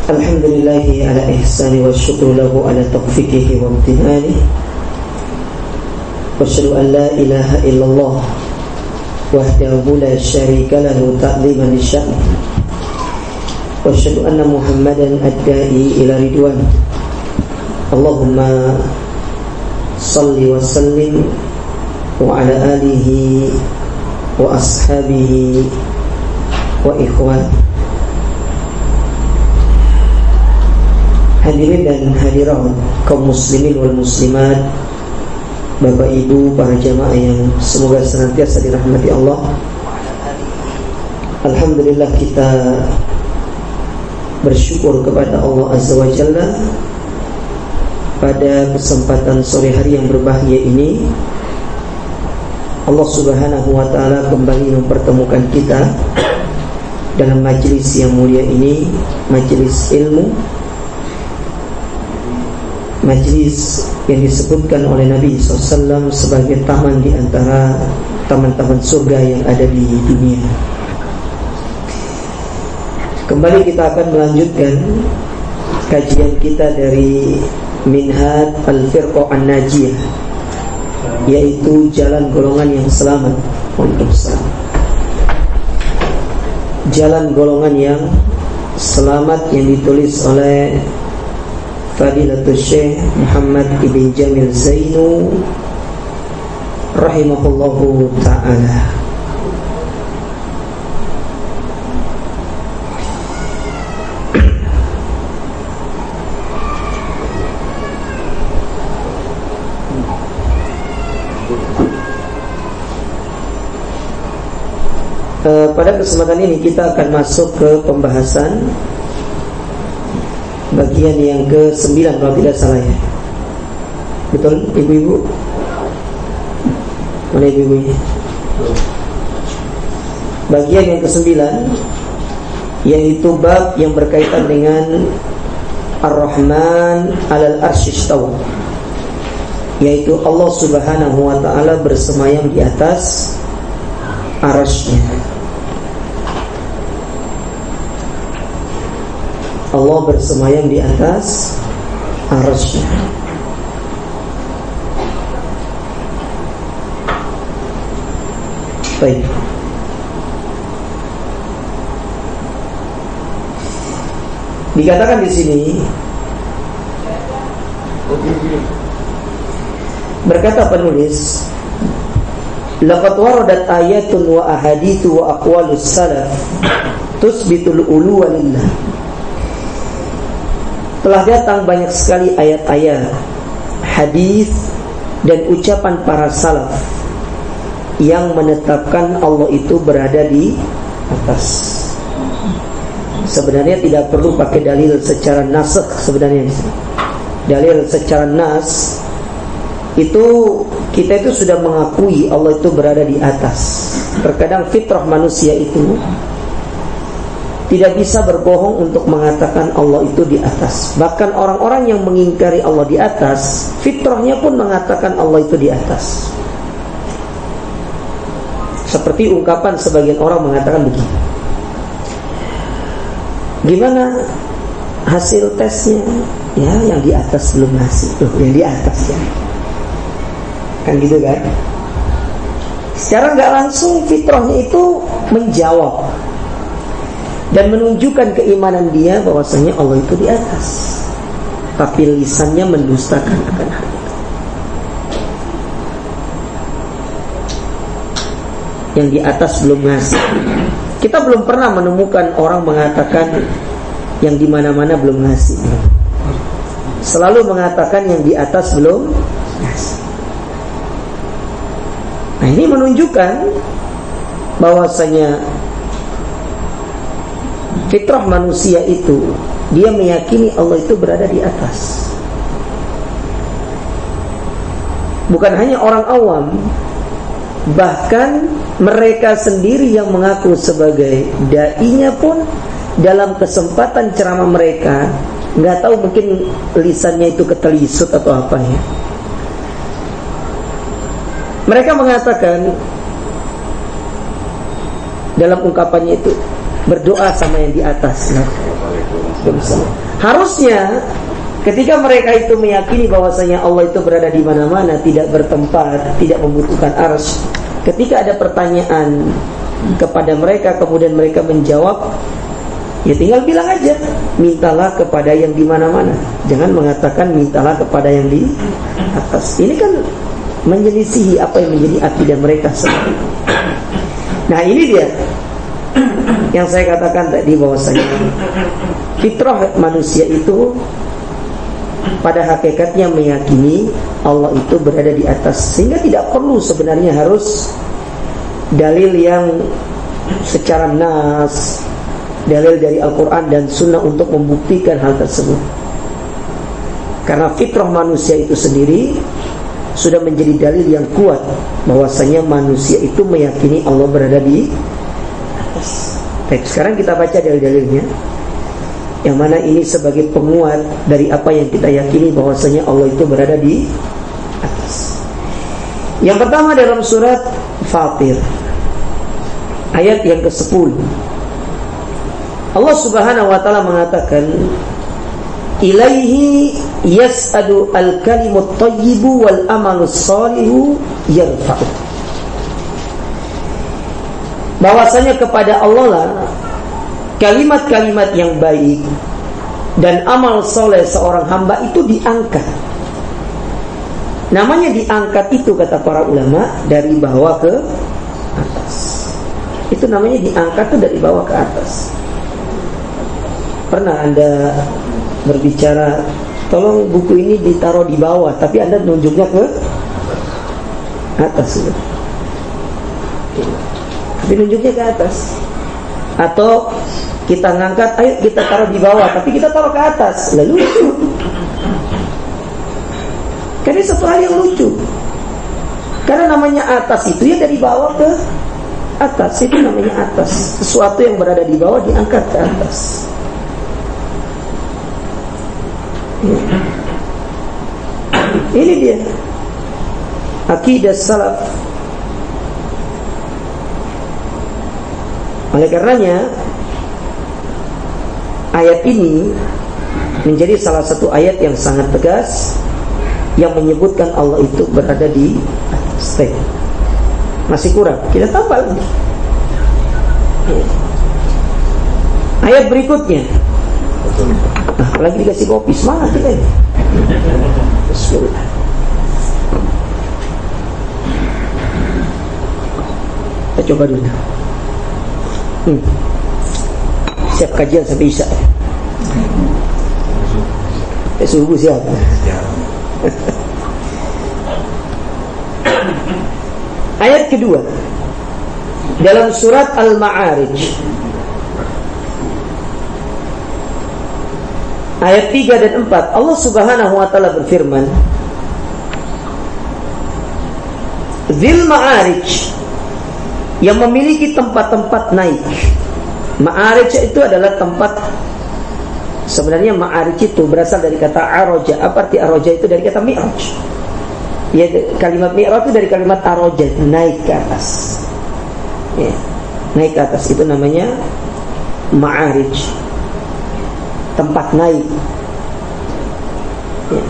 Alhamdulillahi ala ihsani wa syukru lahu ala taufiqihi wa imtinani. Wa asyhadu an la ilaha illallah wahdahu la syarika lahu ta'ziman li sya'ni. Wa asyhadu anna Muhammadan ad-da'i ila ridwan. Allahumma salli wa sallim wa ala alihi wa ashabihi wa ikhwan. Hadirin dan hadirat kaum muslimin wal muslimat, Bapak Ibu, para jamaah yang semoga senantiasa dirahmati Allah. Alhamdulillah, kita bersyukur kepada Allah Azza wa Jalla pada kesempatan sore hari yang berbahagia ini. Allah Subhanahu wa ta'ala kembali mempertemukan kita dalam majelis yang mulia ini, majelis ilmu, majelis yang disebutkan oleh Nabi SAW sebagai taman di antara taman-taman surga yang ada di dunia. Kembali kita akan melanjutkan kajian kita dari Minhaj Al-Firqah An-Najiyah, yaitu jalan golongan yang selamat. Jalan golongan yang selamat yang ditulis oleh Fadilatul Syekh Muhammad Ibn Jamil Zainu rahimahullahu ta'ala. Pada kesempatan ini kita akan masuk ke pembahasan bagian yang ke-9 kalau tidak salah ya. Betul ibu-ibu? Mana ibu-ibu ini? Bagian yang ke-9, yaitu bab yang berkaitan dengan Ar-Rahman 'alal arsy istawa, yaitu Allah Subhanahu wa ta'ala bersemayam di atas arasy-Nya. Allah bersemayam di atas arasy-Nya. Baik. Dikatakan di sini, berkata penulis, laqad waradat ayatun wa ahaditsu wa aqwalus salaf tusbitul uluwa lillah. Telah datang banyak sekali ayat-ayat, hadis dan ucapan para salaf yang menetapkan Allah itu berada di atas. Sebenarnya tidak perlu pakai dalil secara nasakh. Sebenarnya dalil secara nas itu kita itu sudah mengakui Allah itu berada di atas. Terkadang fitrah manusia itu tidak bisa berbohong untuk mengatakan Allah itu di atas. Bahkan orang-orang yang mengingkari Allah di atas, fitrahnya pun mengatakan Allah itu di atas. Seperti ungkapan sebagian orang mengatakan begini, gimana hasil tesnya? Ya, yang di atas belum ngasih. Loh, yang di atas ya. Kan gitu kan? Secara gak langsung fitrahnya itu menjawab dan menunjukkan keimanan dia bahwasanya Allah itu di atas, tapi lisannya mendustakan akan hal itu. Yang di atas belum ngasih. Kita belum pernah menemukan orang mengatakan yang di mana-mana belum ngasih. Selalu mengatakan yang di atas belum ngasih. Nah, ini menunjukkan bahwasanya fitrah manusia itu, dia meyakini Allah itu berada di atas. Bukan hanya orang awam, bahkan mereka sendiri yang mengaku sebagai da'inya pun dalam kesempatan ceramah mereka, nggak tahu mungkin lisannya itu ketelisut atau apa ya, mereka mengatakan dalam ungkapannya itu, berdoa sama yang di atas. Harusnya ketika mereka itu meyakini bahwasanya Allah itu berada di mana-mana, tidak bertempat, tidak membutuhkan arsy, ketika ada pertanyaan kepada mereka kemudian mereka menjawab, ya tinggal bilang aja, mintalah kepada yang di mana-mana. Jangan mengatakan mintalah kepada yang di atas. Ini kan menyelisihi apa yang menjadi akidah mereka sendiri. Nah, ini dia yang saya katakan tadi, bahwasanya fitrah manusia itu pada hakikatnya meyakini Allah itu berada di atas, sehingga tidak perlu sebenarnya harus dalil yang secara nas, dalil dari Al-Quran dan Sunnah untuk membuktikan hal tersebut. Karena fitrah manusia itu sendiri sudah menjadi dalil yang kuat bahwasanya manusia itu meyakini Allah berada di atas. Baik, sekarang kita baca dalil-dalilnya, yang mana ini sebagai penguat dari apa yang kita yakini bahwasanya Allah itu berada di atas. Yang pertama dalam surat Fatir ayat yang ke-10, Allah Subhanahu wa ta'ala mengatakan, ilaihi yas'adu al-kalimut thayyibu wal amalus shalihu yarfa'u. Bahwasanya kepada Allah lah kalimat-kalimat yang baik dan amal soleh seorang hamba itu diangkat. Namanya diangkat itu, kata para ulama, dari bawah ke atas. Itu namanya diangkat itu dari bawah ke atas. Pernah Anda berbicara, tolong buku ini ditaruh di bawah, tapi Anda nunjuknya ke atas, tapi nunjuknya ke atas. Atau kita ngangkat, ayo kita taruh di bawah, tapi kita taruh ke atas, lalu lucu. Karena satu hal yang lucu. Karena namanya atas itu ya dari bawah ke atas, itu namanya atas. Sesuatu yang berada di bawah diangkat ke atas. Ini dia akidah salaf. Oleh karenanya ayat ini menjadi salah satu ayat yang sangat tegas yang menyebutkan Allah itu berada di atas. Masih kurang, kita tambah lagi. Ayat berikutnya, lagi dikasih kopi, semangat kita ini. Bismillah. Kita coba dulu. Siap kajian sampai Isya. Subuh siap. Ayat kedua dalam surat Al-Ma'arij ayat 3 dan 4, Allah Subhanahu wa ta'ala berfirman, Dzil Ma'arij, yang memiliki tempat-tempat naik. Ma'arij itu adalah tempat, sebenarnya Ma'arij itu berasal dari kata aroja. Apa arti aroja? Itu dari kata mi'raj. Ya, kalimat mi'raj itu dari kalimat aroja, naik ke atas. Ya, naik ke atas itu namanya Ma'arij, tempat naik. Ya.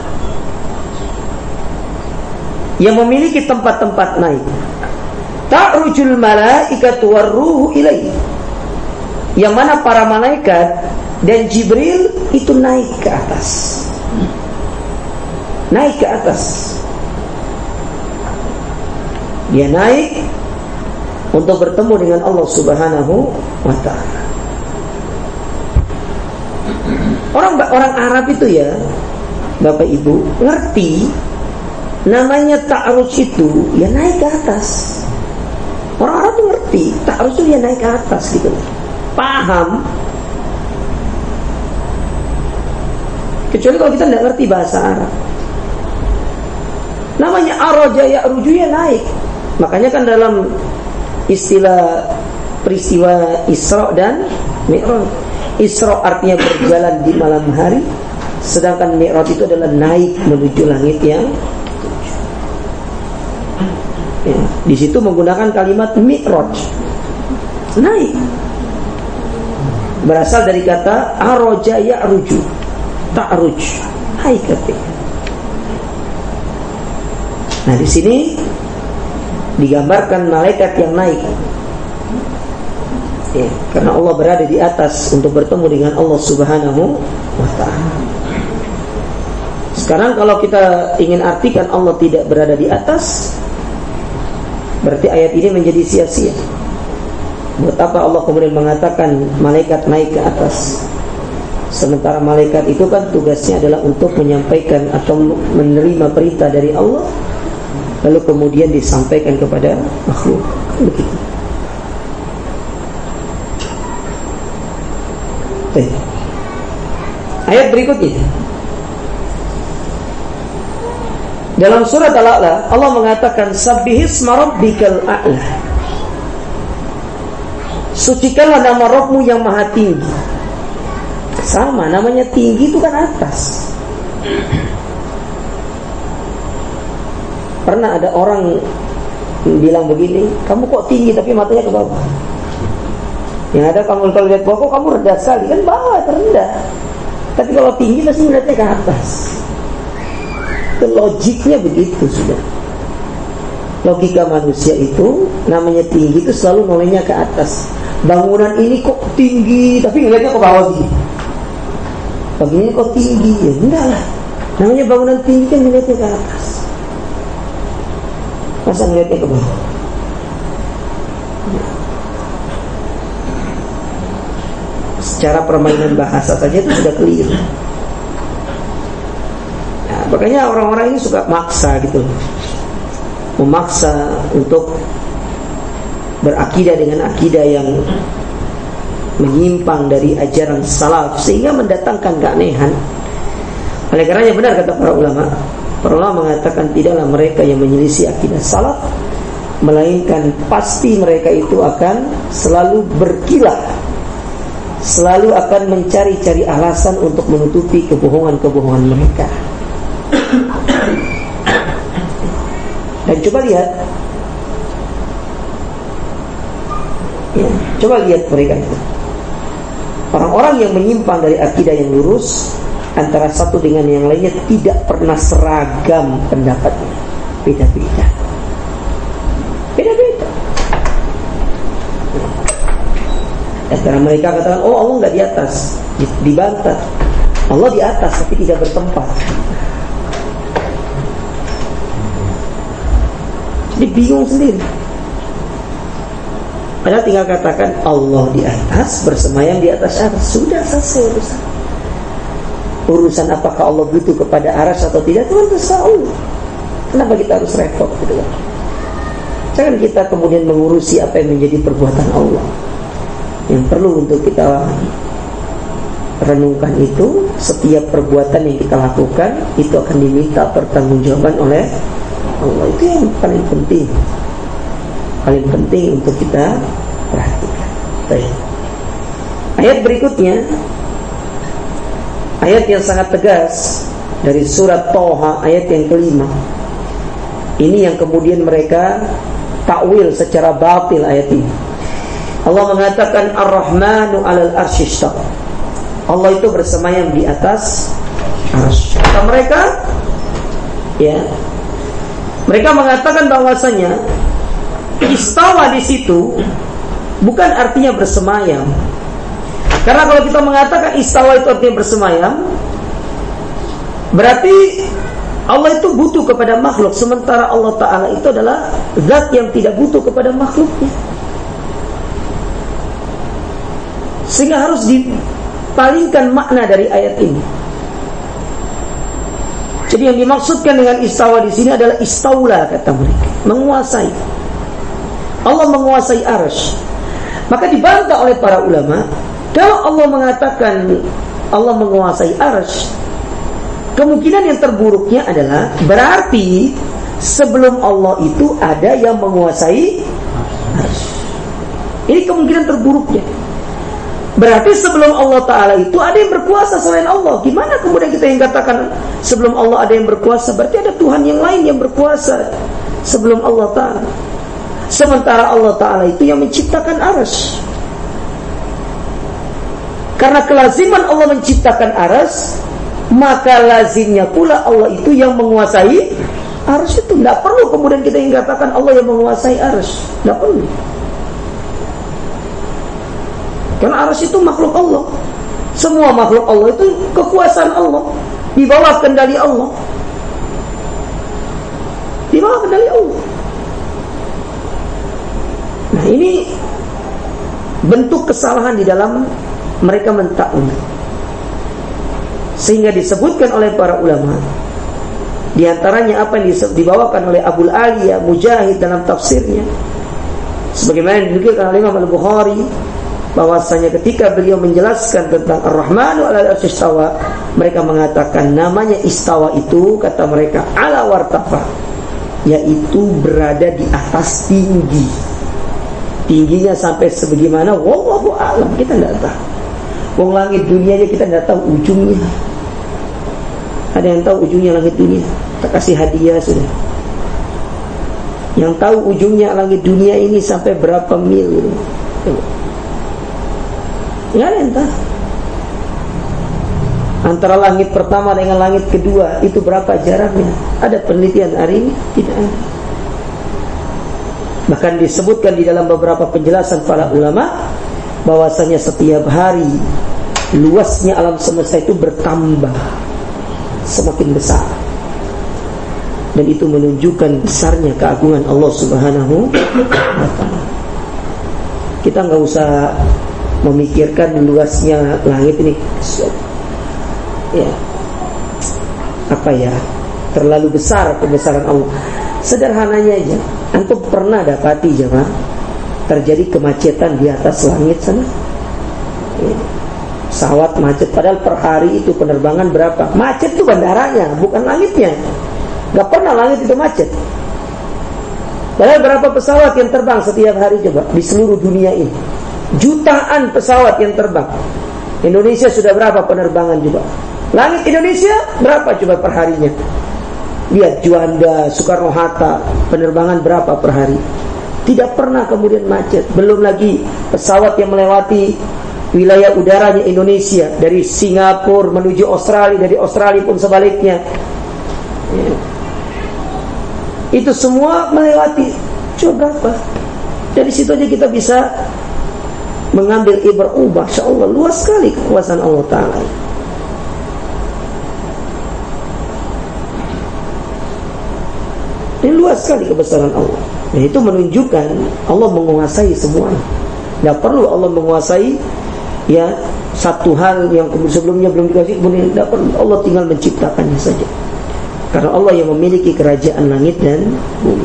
Yang memiliki tempat-tempat naik. Ta'rujul malaikatu warruhu ilaihi, yang mana para malaikat dan Jibril itu naik ke atas. Naik ke atas. Dia naik untuk bertemu dengan Allah Subhanahu wa ta'ala. Orang Arab itu ya, Bapak Ibu, ngerti namanya ta'ruj itu ya naik ke atas. Orang Arab tuh ngerti ta'ruj itu ya naik ke atas gitu. Paham. Kecuali kalau kita tidak ngerti bahasa Arab. Namanya aroja ya'ruju ya naik. Makanya kan dalam istilah peristiwa Isra dan Mi'raj, Isra artinya berjalan di malam hari, sedangkan Mi'raj itu adalah naik menuju langit yang ya, di situ menggunakan kalimat Mi'raj, naik. berasal dari kata aroja ya'ruju, ta'ruj, naik ketika. Nah, di sini digambarkan malaikat yang naik. Ya, karena Allah berada di atas untuk bertemu dengan Allah Subhanahu wa ta'ala. Sekarang kalau kita ingin artikan Allah tidak berada di atas, berarti ayat ini menjadi sia-sia. Buat apa Allah kemudian mengatakan malaikat naik ke atas? Sementara malaikat itu kan tugasnya adalah untuk menyampaikan atau menerima perintah dari Allah, lalu kemudian disampaikan kepada makhluk. Begitu. Ayat berikutnya dalam surat Al-A'la, Allah mengatakan sabbihisma rabbikal a'la, sucikanlah nama Rabbmu yang maha tinggi. Sama, namanya tinggi itu kan atas. Pernah ada orang bilang begini, kamu kok tinggi tapi matanya ke bawah. Yang ada kamu kalau lihat bawah, kok kamu rendah sekali. Kan bawah terendah, tapi kalau tinggi pasti melihatnya ke atas. Itu logiknya begitu sudah. Logika manusia itu, namanya tinggi itu selalu nolenya ke atas. Bangunan ini kok tinggi tapi ngeliatnya ke bawah gitu. Begini kok tinggi, ya enggak lah. Namanya bangunan tinggi kan ngeliatnya ke atas, masa ngeliatnya ke bawah. Secara permainan bahasa saja itu sudah keliru. Nah, makanya orang-orang ini suka maksa gitu, memaksa untuk berakidah dengan akidah yang menyimpang dari ajaran salaf, sehingga mendatangkan keanehan. Oleh karenanya benar kata para ulama mengatakan tidaklah mereka yang menyelisih akidah salaf, melainkan pasti mereka itu akan selalu berkilah, selalu akan mencari-cari alasan untuk menutupi kebohongan-kebohongan mereka. Dan coba lihat, ya, coba lihat mereka itu, orang-orang yang menyimpang dari akidah yang lurus, antara satu dengan yang lainnya tidak pernah seragam pendapatnya, beda-beda. Antara mereka katakan, oh Allah nggak di atas, dibantah. Allah di atas tapi tidak bertempat. Jadi bingung sendiri. Padahal tinggal katakan Allah di atas, bersemayam di atas arsy, sudah selesai urusan. Urusan apakah Allah butuh kepada arsy atau tidak, Tuhan terserah Allah. Kenapa kita harus repot gitu kan? Jangan kita kemudian mengurusi apa yang menjadi perbuatan Allah. Yang perlu untuk kita renungkan itu, setiap perbuatan yang kita lakukan itu akan diminta pertanggungjawaban oleh Allah. Itu yang paling penting untuk kita perhatikan. Baik. Ayat berikutnya, ayat yang sangat tegas dari surat Thaha, ayat yang kelima. Ini yang kemudian mereka takwil secara batil ayat ini. Allah mengatakan Ar-Rahmanu 'alal arsy istawa. Allah itu bersemayam di atas arsy. Kata mereka, ya, mereka mengatakan bahwasanya istawa di situ bukan artinya bersemayam. Karena kalau kita mengatakan istawa itu artinya bersemayam, berarti Allah itu butuh kepada makhluk, sementara Allah Ta'ala itu adalah zat yang tidak butuh kepada makhluknya. Sehingga harus dipalingkan makna dari ayat ini. Jadi yang dimaksudkan dengan istawa di sini adalah istaula, kata mereka, menguasai. Allah menguasai arsy. Maka dibantah oleh para ulama, kalau Allah mengatakan Allah menguasai arsy, kemungkinan yang terburuknya adalah berarti sebelum Allah itu ada yang menguasai arsy. Ini kemungkinan terburuknya. Berarti sebelum Allah Ta'ala itu ada yang berkuasa selain Allah. Gimana kemudian kita yang katakan sebelum Allah ada yang berkuasa? Berarti ada Tuhan yang lain yang berkuasa sebelum Allah Ta'ala. Sementara Allah Ta'ala itu yang menciptakan arsy. Karena kelaziman Allah menciptakan arsy, maka lazimnya pula Allah itu yang menguasai arsy itu. Tidak perlu kemudian kita ingin katakan Allah yang menguasai arsy. Tidak perlu. Karena arsy itu makhluk Allah. Semua makhluk Allah itu kekuasaan Allah, di bawah kendali Allah. Di bawah kendali Allah. Nah, ini bentuk kesalahan di dalam mereka mentakwil. Sehingga disebutkan oleh para ulama, di antaranya apa yang dibawakan oleh Abul Aliyah Mujahid dalam tafsirnya, sebagaimana dinukilkan oleh Imam Al-Bukhari, bahwasanya ketika beliau menjelaskan tentang Ar-Rahmanu 'alal 'arsy istawa, mereka mengatakan namanya istawa itu, kata mereka, ala wartafa, yaitu berada di atas tinggi. Tingginya sampai sebagaimana wallahu a'lam, kita tidak tahu. Wong langit dunianya kita tidak tahu ujungnya. Ada yang tahu ujungnya langit dunia? Kita kasih hadiah sudah. Yang tahu ujungnya langit dunia ini sampai berapa mil? Nggak ada yang tahu. Antara langit pertama dengan langit kedua itu berapa jaraknya? Ada penelitian hari ini? Tidak ada. Bahkan disebutkan di dalam beberapa penjelasan para ulama bahwasanya setiap hari luasnya alam semesta itu bertambah, semakin besar. Dan itu menunjukkan besarnya keagungan Allah Subhanahu wa ta'ala. Kita nggak usah memikirkan luasnya langit ini, ya, apa ya, terlalu besar kebesaran Allah. Sederhananya aja, antum pernah dapati jemaah terjadi kemacetan di atas langit sana? Ya. Pesawat macet, padahal per hari itu penerbangan berapa? Macet itu bandaranya, bukan langitnya. Gak pernah langit itu macet. Padahal berapa pesawat yang terbang setiap hari coba di seluruh dunia ini? Jutaan pesawat yang terbang. Indonesia sudah berapa penerbangan coba? Langit Indonesia berapa coba per harinya? Lihat Juanda, Soekarno-Hatta, penerbangan berapa per hari? Tidak pernah kemudian macet. Belum lagi pesawat yang melewati wilayah udaranya Indonesia, dari Singapura menuju Australia, dari Australia pun sebaliknya, ya. Itu semua melewati. Coba berapa? Dari situ aja kita bisa mengambil ibrah. Masya Allah, luas sekali kekuasaan Allah Ta'ala. Ini luas sekali kebesaran Allah. Dan itu menunjukkan Allah menguasai semuanya. Tidak perlu Allah menguasai, ya, satu hal yang sebelumnya belum dikasih, kemudian tidak perlu. Allah tinggal menciptakannya saja. Karena Allah yang memiliki kerajaan langit dan bumi.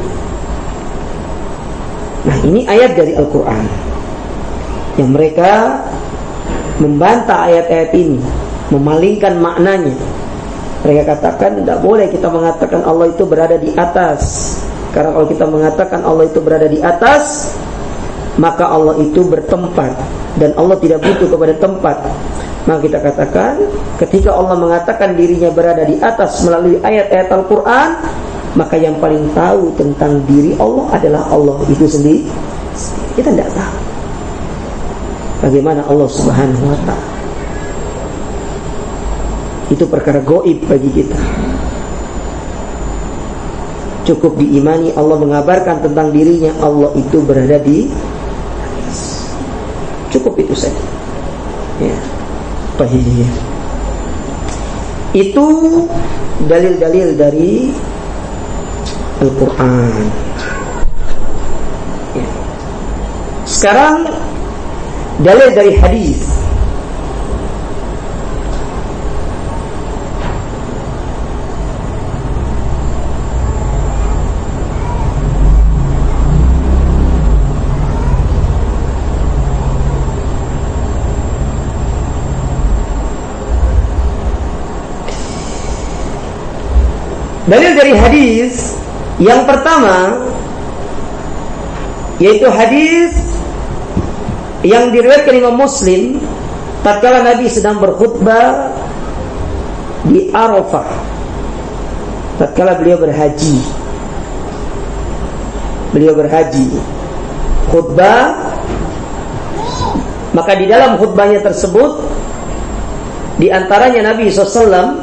Nah, ini ayat dari Al-Quran yang mereka membantah ayat-ayat ini, memalingkan maknanya. Mereka katakan tidak boleh kita mengatakan Allah itu berada di atas. Karena kalau kita mengatakan Allah itu berada di atas, maka Allah itu bertempat, dan Allah tidak butuh kepada tempat. Maka kita katakan, ketika Allah mengatakan dirinya berada di atas melalui ayat-ayat Al-Quran, maka yang paling tahu tentang diri Allah adalah Allah itu sendiri. Kita tidak tahu bagaimana Allah Subhanahu wa ta'ala. Itu perkara gaib bagi kita. Cukup diimani Allah mengabarkan tentang dirinya, Allah itu berada di atas. Cukup itu saja, ya. Baik. Itu dalil-dalil dari Al-Quran, ya. Sekarang dalil dari hadis. Dalil dari hadis yang pertama, yaitu hadis yang diriwayatkan Imam Muslim tatkala Nabi sedang berkhutbah di Arafah, tatkala beliau berhaji. Beliau berhaji, khutbah, maka di dalam khutbahnya tersebut Di antaranya Nabi SAW,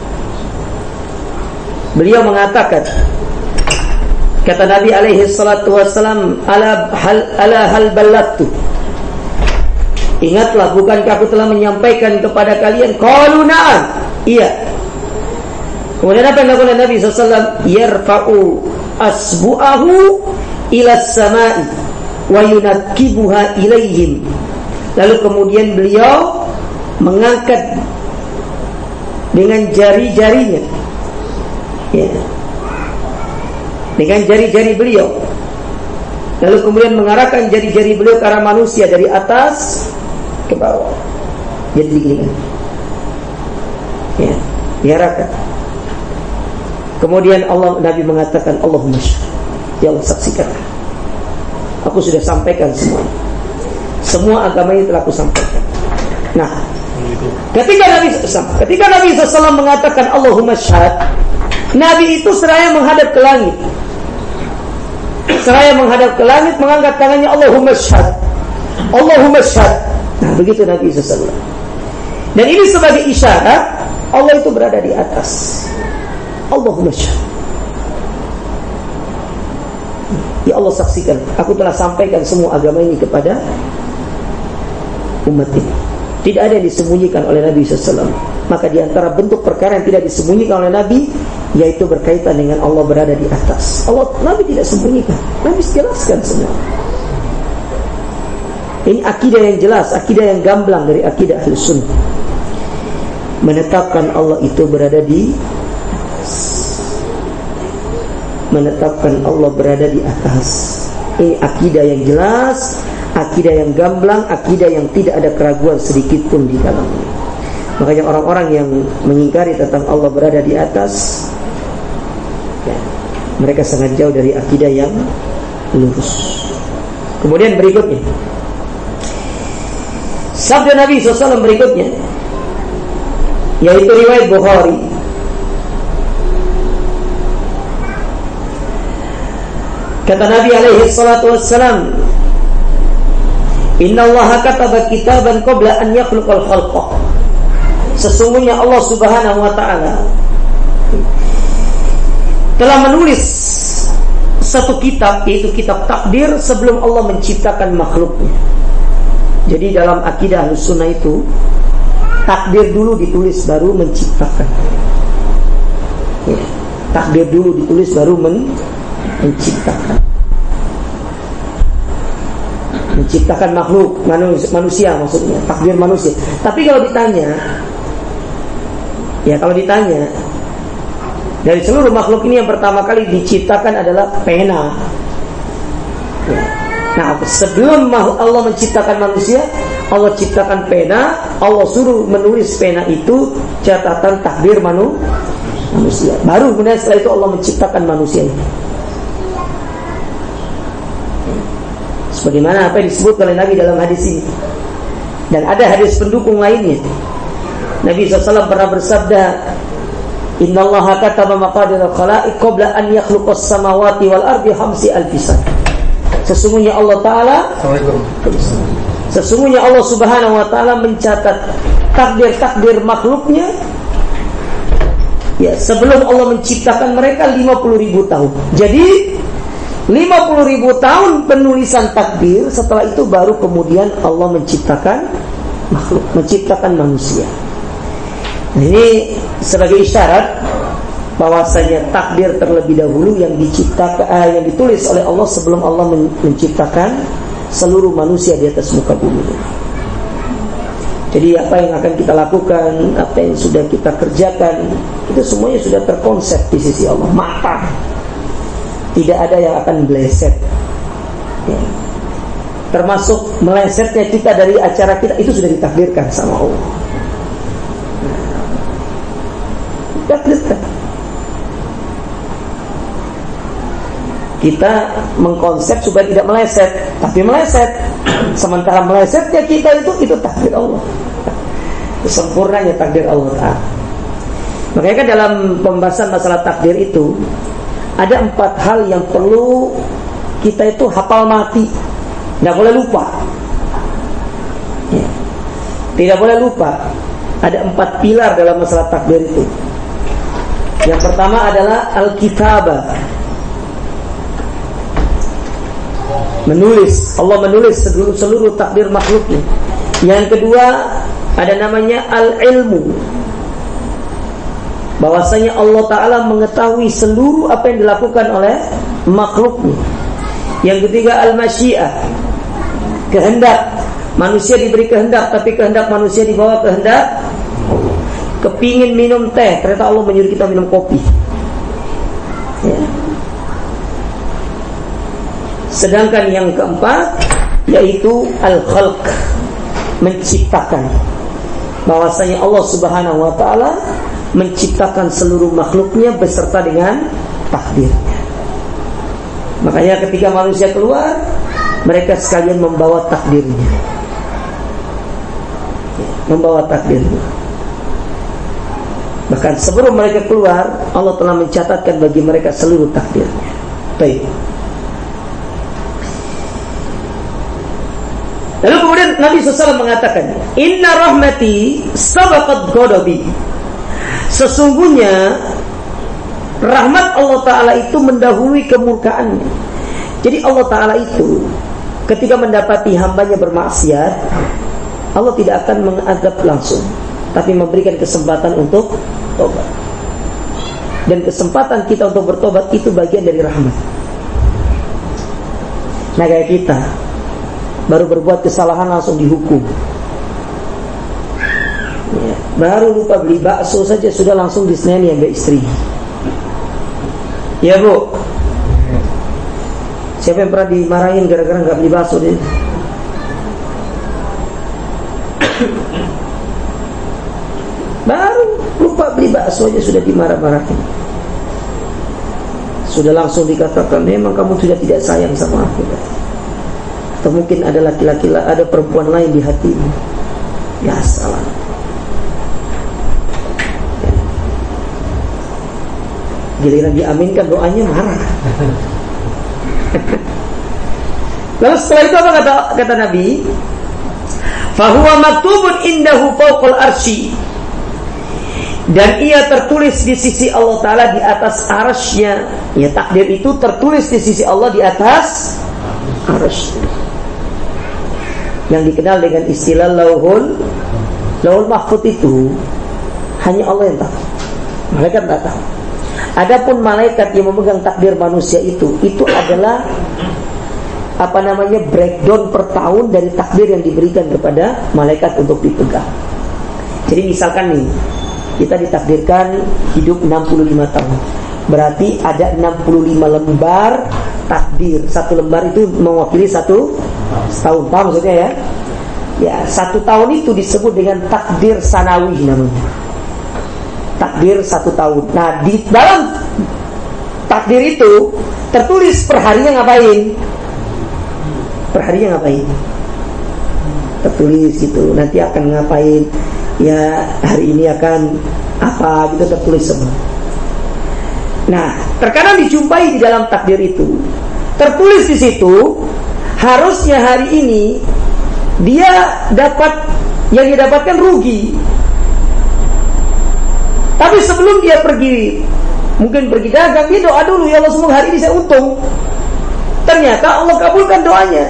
beliau mengatakan, kata Nabi alaihi salatu wassalam, ala hal ballagtu, ingatlah, bukankah aku telah menyampaikan kepada kalian? Qalu na'am, iya. Kemudian apa yang dilakukan Nabi SAW? Yarfa'u asbu'ahu ila samai wa yunakkibuha ilaihim. Lalu kemudian beliau mengangkat dengan jari-jarinya, ya, dengan jari-jari beliau, lalu kemudian mengarahkan jari-jari beliau ke arah manusia dari atas ke bawah, jadi begini, ya, diarahkan. Kemudian Nabi mengatakan, Allahumma syahid, ya Allah saksikan, aku sudah sampaikan semua agama ini telah aku sampaikan. Nah, ketika Nabi SAW mengatakan Allahumma syahid, Nabi itu seraya menghadap ke langit, mengangkat tangannya, Allahumma syahid, Allahumma syahid. Nah, begitu Nabi SAW. Dan ini sebagai isyarat Allah itu berada di atas. Allahumma syahid, ya Allah saksikan, aku telah sampaikan semua agama ini kepada umat ini. Tidak ada yang disembunyikan oleh Nabi SAW. Maka di antara bentuk perkara yang tidak disembunyikan oleh Nabi, yaitu berkaitan dengan Allah berada di atas. Nabi tidak sembunyikan, Nabi jelaskan semua. Ini akidah yang jelas, akidah yang gamblang dari akidah Ahlus Sunnah, menetapkan Allah itu berada di atas, menetapkan Allah berada di atas. Ini akidah yang jelas, akidah yang gamblang, akidah yang tidak ada keraguan sedikit pun di dalamnya. Makanya orang-orang yang mengingkari tentang Allah berada di atas, ya, mereka sangat jauh dari akidah yang lurus. Kemudian berikutnya, sabda Nabi SAW berikutnya, yaitu riwayat Bukhari. Kata Nabi alaihi salatu wassalam, Inna Allah kataba kitaban qabla an yakhluqal khalqa. Sesungguhnya Allah Subhanahu wa ta'ala telah menulis satu kitab, yaitu kitab takdir, sebelum Allah menciptakan makhluknya. Jadi dalam akidah Ahlus Sunnah itu, takdir dulu ditulis baru menciptakan, ya, takdir dulu ditulis baru menciptakan makhluk manusia, maksudnya takdir manusia. Tapi kalau ditanya dari seluruh makhluk ini yang pertama kali diciptakan adalah pena, ya. Nah, sebelum Allah menciptakan manusia, Allah ciptakan pena, Allah suruh menulis pena itu catatan takdir manusia. Baru kemudian setelah itu Allah menciptakan manusia ini. Sebagaimana apa yang disebut oleh Nabi dalam hadis ini. Dan ada hadis pendukung lainnya. Nabi SAW pernah bersabda, Inna Allah kataba maqadir al-khalaiq qabla an yakhluqas samawati wal ardi 50,000 sana. Sesungguhnya Allah Subhanahu wa ta'ala mencatat takdir makhluknya, ya, sebelum Allah menciptakan mereka 50.000 tahun. Jadi 50.000 tahun penulisan takdir, setelah itu baru kemudian Allah menciptakan makhluk, menciptakan manusia. Nah, ini sebagai isyarat bahwasanya takdir terlebih dahulu yang diciptakan, yang ditulis oleh Allah sebelum Allah menciptakan seluruh manusia di atas muka bumi. Jadi apa yang akan kita lakukan, apa yang sudah kita kerjakan, itu semuanya sudah terkonsep di sisi Allah, matang. Tidak ada yang akan meleset, ya. Termasuk melesetnya kita dari acara kita, itu sudah ditakdirkan sama Allah. Ditakdirkan. Kita mengkonsep supaya tidak meleset, tapi meleset. Sementara melesetnya kita itu takdir Allah. Sempurnanya takdir Allah Ta'ala. Makanya kan dalam pembahasan masalah takdir itu ada 4 hal yang perlu kita itu hafal mati, tidak boleh lupa, ya. Tidak boleh lupa. Ada 4 pilar dalam masalah takdir itu. Yang pertama adalah al-kitabah, menulis. Allah menulis seluruh takdir makhluknya. Yang kedua ada namanya al-ilmu, bahwasanya Allah Ta'ala mengetahui seluruh apa yang dilakukan oleh makhluknya. Yang ketiga al-masyiah, kehendak. Manusia diberi kehendak, tapi kehendak manusia dibawa kehendak. Kepingin minum teh, ternyata Allah menyuruh kita minum kopi, ya. Sedangkan yang keempat yaitu al-khalq, menciptakan. Bahwasanya Allah Subhanahu wa ta'ala menciptakan seluruh makhluknya beserta dengan takdirnya. Makanya ketika manusia keluar, mereka sekalian membawa takdirnya, membawa takdirnya. Bahkan sebelum mereka keluar, Allah telah mencatatkan bagi mereka seluruh takdirnya. Baik. Lalu kemudian Nabi SAW mengatakan, Inna rahmati sabaqat ghadabi. Sesungguhnya rahmat Allah Ta'ala itu mendahului kemurkaannya. Jadi Allah Ta'ala itu ketika mendapati hambanya bermaksiat, Allah tidak akan mengadab langsung, tapi memberikan kesempatan untuk tobat. Dan kesempatan kita untuk bertobat itu bagian dari rahmat. Nah, kayak kita baru berbuat kesalahan langsung dihukum, ya, baru lupa beli bakso saja sudah langsung diseneni sama istri. Ya Bu, siapa yang pernah dimarahin gara-gara nggak beli bakso deh? Baru lupa beli bakso aja sudah dimarah-marahin, sudah langsung dikatakan memang kamu sudah tidak sayang sama aku. Atau mungkin ada laki-laki, ada perempuan lain di hatimu. Ya salah. Giliran diaminkan doanya marah. Lalu setelah itu apa kata Nabi? Fahuwa maktubun indahu fawqal arsy. Dan ia tertulis di sisi Allah Ta'ala di atas arsy-Nya. Ya, takdir itu tertulis di sisi Allah di atas arsy, yang dikenal dengan istilah lauhul mahfuz. Itu hanya Allah yang tahu, malaikat tak tahu. Adapun malaikat yang memegang takdir manusia itu adalah breakdown per tahun dari takdir yang diberikan kepada malaikat untuk dipegang. Jadi misalkan nih, kita ditakdirkan hidup 65 tahun, berarti ada 65 lembar takdir. Satu lembar itu mewakili satu tahun. Paham maksudnya ya? Ya, 1 tahun itu disebut dengan takdir sanawi namanya. Takdir 1 tahun. Nah, di dalam takdir itu tertulis perharinya ngapain? Perharinya ngapain? Tertulis gitu. Nanti akan ngapain? Ya, hari ini akan apa gitu, tertulis semua. Nah, terkadang dijumpai di dalam takdir itu tertulis di situ, harusnya hari ini dia dapat, yang dia dapatkan rugi. Tapi sebelum dia pergi, mungkin pergi dagang, dia doa dulu, ya Allah semoga hari ini saya untung. Ternyata Allah kabulkan doanya.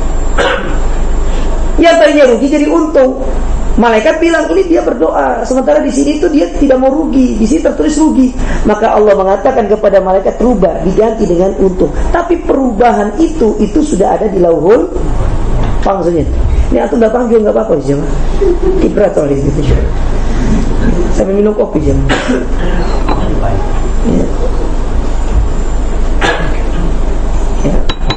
Yang tadinya rugi jadi untung. Malaikat bilang ini dia berdoa, sementara di sini itu dia tidak mau rugi, di sini tertulis rugi. Maka Allah mengatakan kepada malaikat, rubah, diganti dengan untung. Tapi perubahan itu sudah ada di lauhul. Apa maksudnya? Ini antum udah panggil nggak apa-apa sih, ibrat oleh itu. Sampai minum kopi jam. Ya. Ya.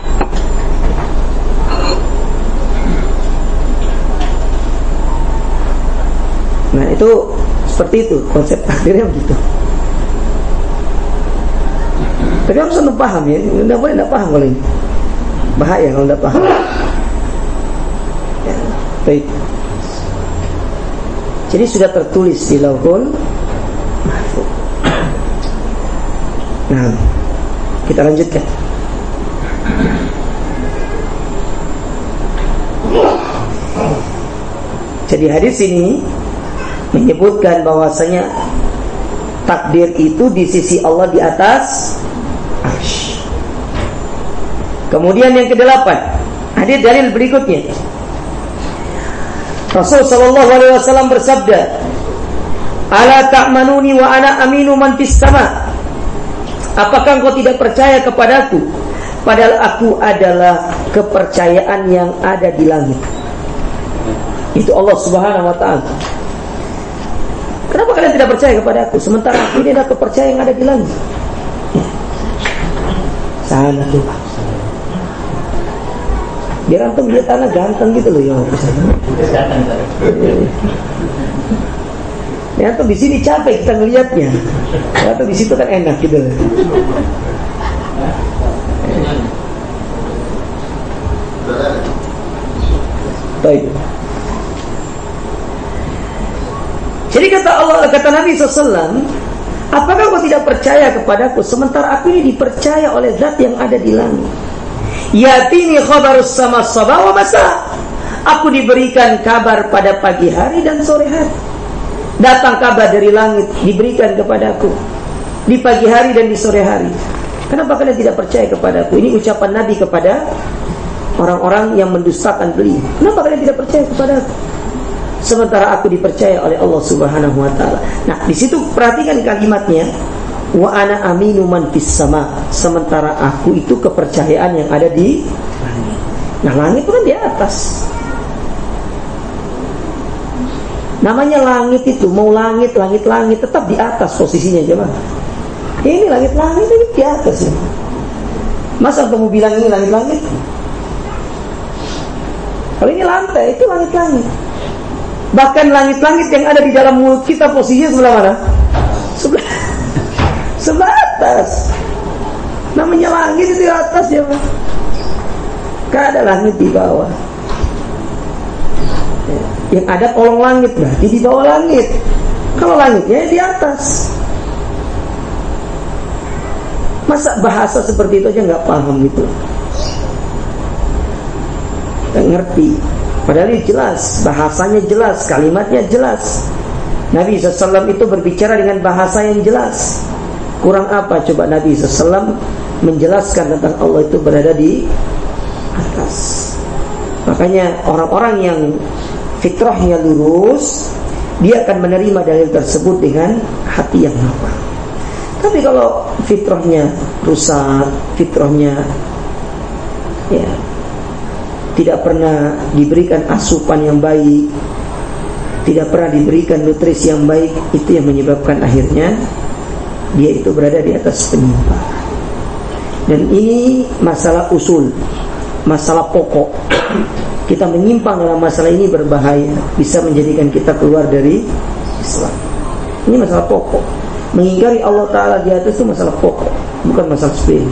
Nah itu seperti itu konsep takdirnya begitu. Tapi harus anda paham ya, nggak boleh nggak paham kalau ini bahaya kalau nggak paham. Ya, baik. Jadi sudah tertulis di lauhul mahfuz. Nah, kita lanjutkan. Jadi hadis ini menyebutkan bahwasanya takdir itu di sisi Allah di atas arsy. Kemudian yang kedelapan, ada dalil berikutnya. Rasul sallallahu alaihi wasallam bersabda, "Ala ta'manuni wa ana aminu man fis sama." Apakah engkau tidak percaya kepadaku, padahal aku adalah kepercayaan yang ada di langit. Itu Allah Subhanahu wa ta'ala. Kenapa kalian tidak percaya kepada aku, sementara aku ini adalah kepercayaan yang ada di langit? Sana tuh. Biar antum lihat anak ganteng gitu loh ya. Ya antum di sini capek kita ngelihatnya. Ya antum di situ kan enak gitu. Baik. Jadi kata Nabi SAW, apakah kau tidak percaya kepadaku, sementara aku ini dipercaya oleh zat yang ada di langit. Yatini khabarus sama sabah wa masa. Aku diberikan kabar pada pagi hari dan sore hari. Datang kabar dari langit, diberikan kepadaku di pagi hari dan di sore hari. Kenapa kalian tidak percaya kepadaku? Ini ucapan Nabi kepada orang-orang yang mendustakan beliau. Kenapa kalian tidak percaya kepadaku, sementara aku dipercaya oleh Allah Subhanahu wa ta'ala? Nah, di situ perhatikan kalimatnya, wa ana aminu man fis sama, sementara aku itu kepercayaan yang ada di langit. Nah, langit itu kan di atas. Namanya langit itu, mau langit tetap di atas posisinya, coba. Ini langit-langit ini di atas ya. Masa kamu bilang ini langit-langit? Kalau ini lantai, itu langit-langit. Bahkan langit-langit yang ada di dalam mulut kita posisinya sebelah mana? Sebelah atas. Namanya langit itu di atas ya, Pak. Gak ada langit di bawah. Yang ada kolong langit, berarti di bawah langit. Kalau langitnya di atas. Masa bahasa seperti itu aja nggak paham gitu? Nggak ngerti. Padahal ini jelas, bahasanya jelas, kalimatnya jelas. Nabi SAW itu berbicara dengan bahasa yang jelas. Kurang apa coba Nabi SAW menjelaskan tentang Allah itu berada di atas. Makanya orang-orang yang fitrahnya lurus, dia akan menerima dalil tersebut dengan hati yang lapang. Tapi kalau fitrahnya rusak, fitrahnya ya tidak pernah diberikan asupan yang baik, tidak pernah diberikan nutrisi yang baik, itu yang menyebabkan akhirnya dia itu berada di atas penyimpangan. Dan ini masalah usul, masalah pokok. Kita menyimpang dalam masalah ini berbahaya, bisa menjadikan kita keluar dari Islam. Ini masalah pokok. Mengingkari Allah Ta'ala di atas itu masalah pokok, bukan masalah sepele.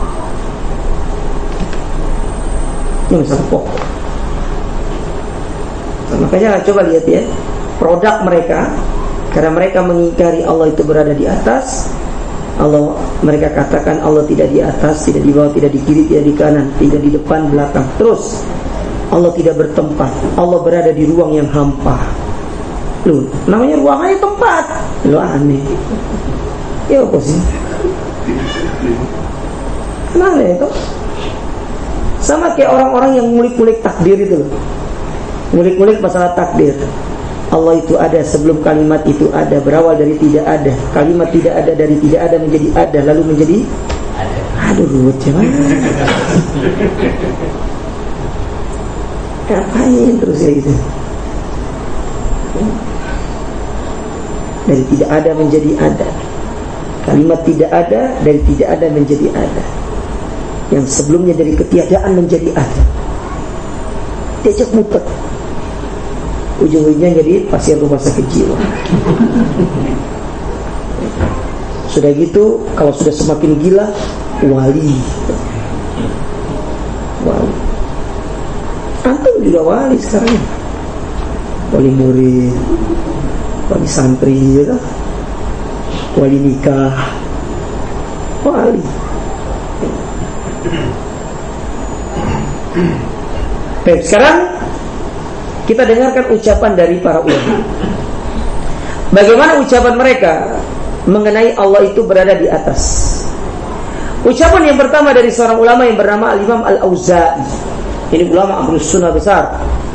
Ini masalah pokok. Nah, makanya coba lihat ya, produk mereka, karena mereka mengingkari Allah itu berada di atas. Mereka katakan Allah tidak di atas, tidak di bawah, tidak di kiri, tidak di kanan, tidak di depan, belakang. Terus Allah tidak bertempat, Allah berada di ruang yang hampa. Loh, namanya ruangannya tempat. Loh, aneh. Ya apa sih? Kenapa itu? Sama kayak orang-orang yang ngulik-ngulik takdir itu loh. Ngulik-ngulik masalah takdir. Allah itu ada sebelum kalimat itu ada, berawal dari tidak ada. Kalimat tidak ada dari tidak ada menjadi ada, lalu menjadi ada. Aduh, ruwet cuman. Ngapain terus ya gitu? Dari tidak ada menjadi ada. Kalimat tidak ada dari tidak ada menjadi ada. Yang sebelumnya dari ketiadaan menjadi ada. Diajak muter. Ujung-ujungnya jadi pasien rumah sakit jiwa. Sudah gitu, kalau sudah semakin gila, wali. Wali. Antum juga wali sekarang. Wali murid, wali santri, ya, wali nikah, wali. Baik, sekarang kita dengarkan ucapan dari para ulama. Bagaimana ucapan mereka mengenai Allah itu berada di atas? Ucapan yang pertama dari seorang ulama yang bernama Al-Imam Al-Auza'i. Ini ulama Ahlus Sunnah besar.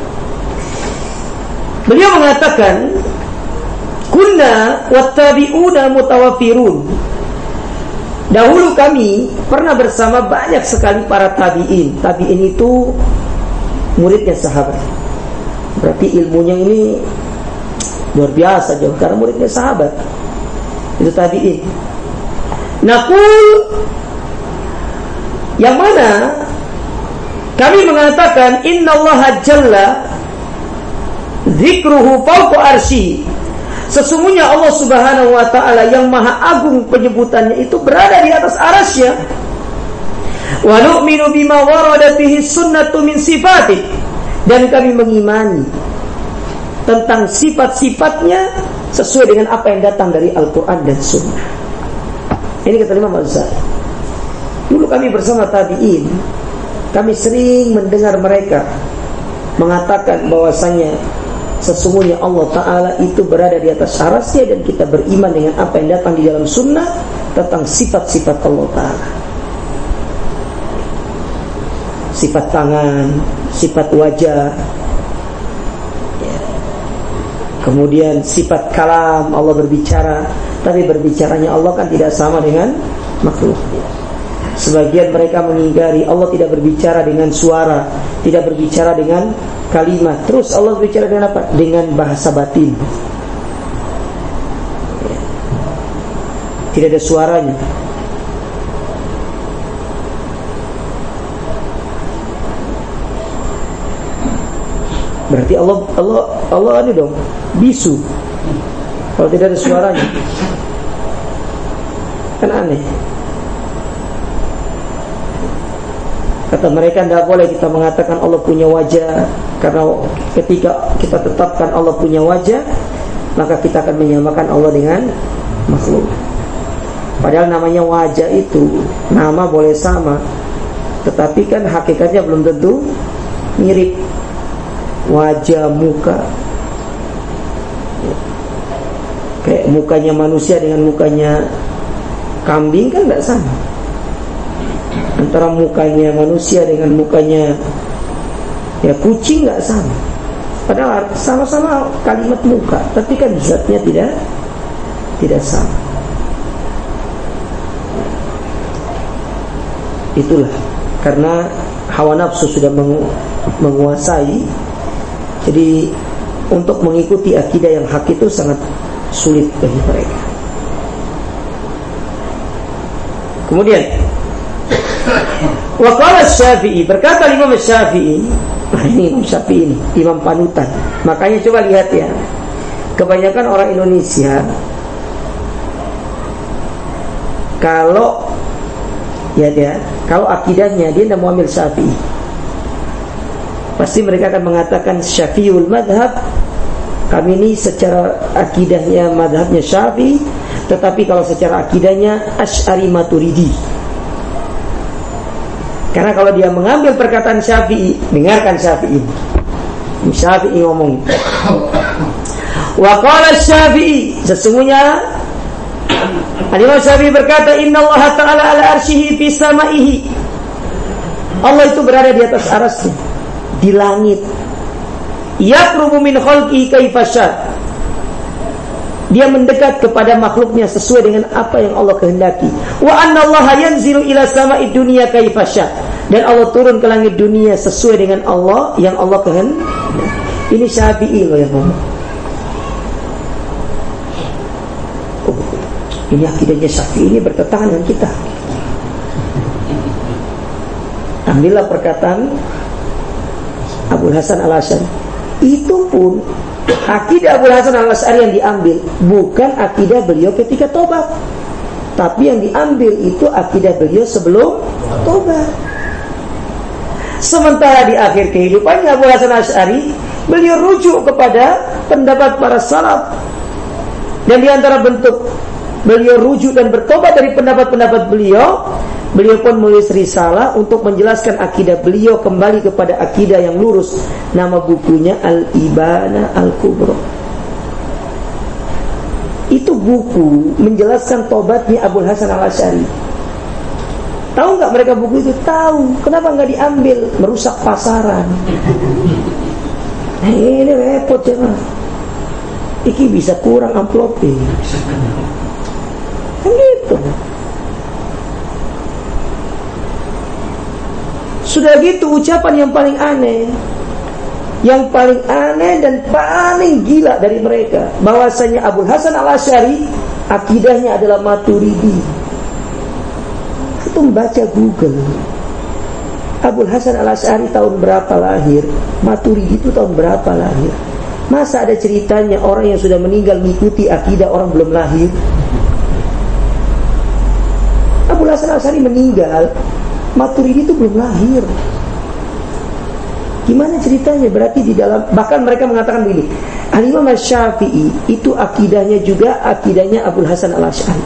Beliau mengatakan, kunna wattabi'una mutawaffirun. Dahulu kami pernah bersama banyak sekali para tabi'in. Tabi'in itu muridnya sahabat. Berarti ilmunya ini luar biasa jauh, karena muridnya sahabat. Itu tabi'in. Naqul, yang mana kami mengatakan innallaha jalla dzikruhu fawqa arsy. Sesungguhnya Allah Subhanahu wa taala yang maha agung penyebutannya itu berada di atas arasy-Nya. Wa nu'minu bima waradat bihi sunnatu min sifati. Dan kami mengimani tentang sifat-sifatnya sesuai dengan apa yang datang dari Al-Qur'an dan Sunnah. Ini kata Imam Al-Auza'i. Dulu kami bersama tabi'in, kami sering mendengar mereka mengatakan bahwasanya sesungguhnya Allah Ta'ala itu berada di atas arasy-Nya, dan kita beriman dengan apa yang datang di dalam sunnah tentang sifat-sifat Allah Ta'ala. Sifat tangan, sifat wajah, kemudian sifat kalam, Allah berbicara. Tapi berbicaranya Allah kan tidak sama dengan makhluk. Sebagian mereka mengingkari Allah tidak berbicara dengan suara, tidak berbicara dengan kalimat. Terus Allah berbicara dengan apa? Dengan bahasa batin. Tidak ada suaranya. Berarti Allah ini dong bisu kalau tidak ada suaranya. Kan aneh. Kata mereka, tidak boleh kita mengatakan Allah punya wajah, karena ketika kita tetapkan Allah punya wajah, maka kita akan menyamakan Allah dengan makhluk. Padahal namanya wajah itu, nama boleh sama, tetapi kan hakikatnya belum tentu mirip. Wajah, muka, kayak mukanya manusia dengan mukanya kambing kan tidak sama. Antara mukanya manusia dengan mukanya kucing nggak sama. Padahal sama-sama kalimat muka, tapi kan zatnya tidak sama. Itulah karena hawa nafsu sudah menguasai. Jadi untuk mengikuti akidah yang hak itu sangat sulit bagi mereka. Kemudian waqala Syafi'i, berkata Imam Syafi'i. Nah ini Imam Syafi'i ini, imam panutan. Makanya coba lihat ya, kebanyakan orang Indonesia kalau kalau akidahnya dia tidak mau ambil Syafi'i, pasti mereka akan mengatakan Syafi'ul madhab. Kami ini secara akidahnya madhabnya Syafi'i, tetapi kalau secara akidahnya Asy'ari Maturidi. Karena kalau dia mengambil perkataan Syafi'i, dengarkan Syafi'i. Syafi'i ngomong, wa qala Syafi'i, sesungguhnya Al-Imam Syafi'i berkata, innallaha ta'ala ala arsyihi fi samaihi. Allah itu berada di atas arasy-Nya, di langit. Yaqrubu min khalqihi kaifa syaa. Dia mendekat kepada makhluknya sesuai dengan apa yang Allah kehendaki. Wa annallaha yanzilu ila sama'id dunya kaifa syaa. Dan Allah turun ke langit dunia sesuai dengan Allah yang Allah kehendaki. Ini Syafi'i loh yang ngomong. Ini akidahnya Syafi'i ini bertentangan dengan kita. Ambillah perkataan Abul Hasan Al-Asy'ari. Itu pun akidah Abul Hasan Al-Asy'ari yang diambil bukan akidah beliau ketika tobat, tapi yang diambil itu akidah beliau sebelum tobat. Sementara di akhir kehidupannya Abul Hasan Al-Asy'ari, beliau rujuk kepada pendapat para salaf. Dan di antara bentuk beliau rujuk dan bertobat dari pendapat-pendapat beliau pun menulis risalah untuk menjelaskan akidah beliau kembali kepada akidah yang lurus. Nama bukunya Al-Ibana Al-Kubra. buku menjelaskan tobatnya Abul Hasan Al-Asy'ari. Tahu nggak mereka buku itu? Tahu. Kenapa nggak diambil? Merusak pasaran. Ini repot ya, Mas. Iki bisa kurang amplopnya. Kan gitu. Sudah gitu ucapan yang paling aneh. Yang paling aneh dan paling gila dari mereka, bahwasanya Abul Hasan Al-Asy'ari akidahnya adalah Maturidi. Itu membaca Google, Abul Hasan Al-Asy'ari tahun berapa lahir, Maturidi itu tahun berapa lahir. Masa ada ceritanya orang yang sudah meninggal mengikuti akidah orang belum lahir? Abul Hasan Al-Asy'ari meninggal, Maturidi itu belum lahir. Gimana ceritanya? Berarti di dalam, bahkan mereka mengatakan begini, Al-Imam Syafi'i itu akidahnya juga akidahnya Abul Hasan Al-Asy'ari.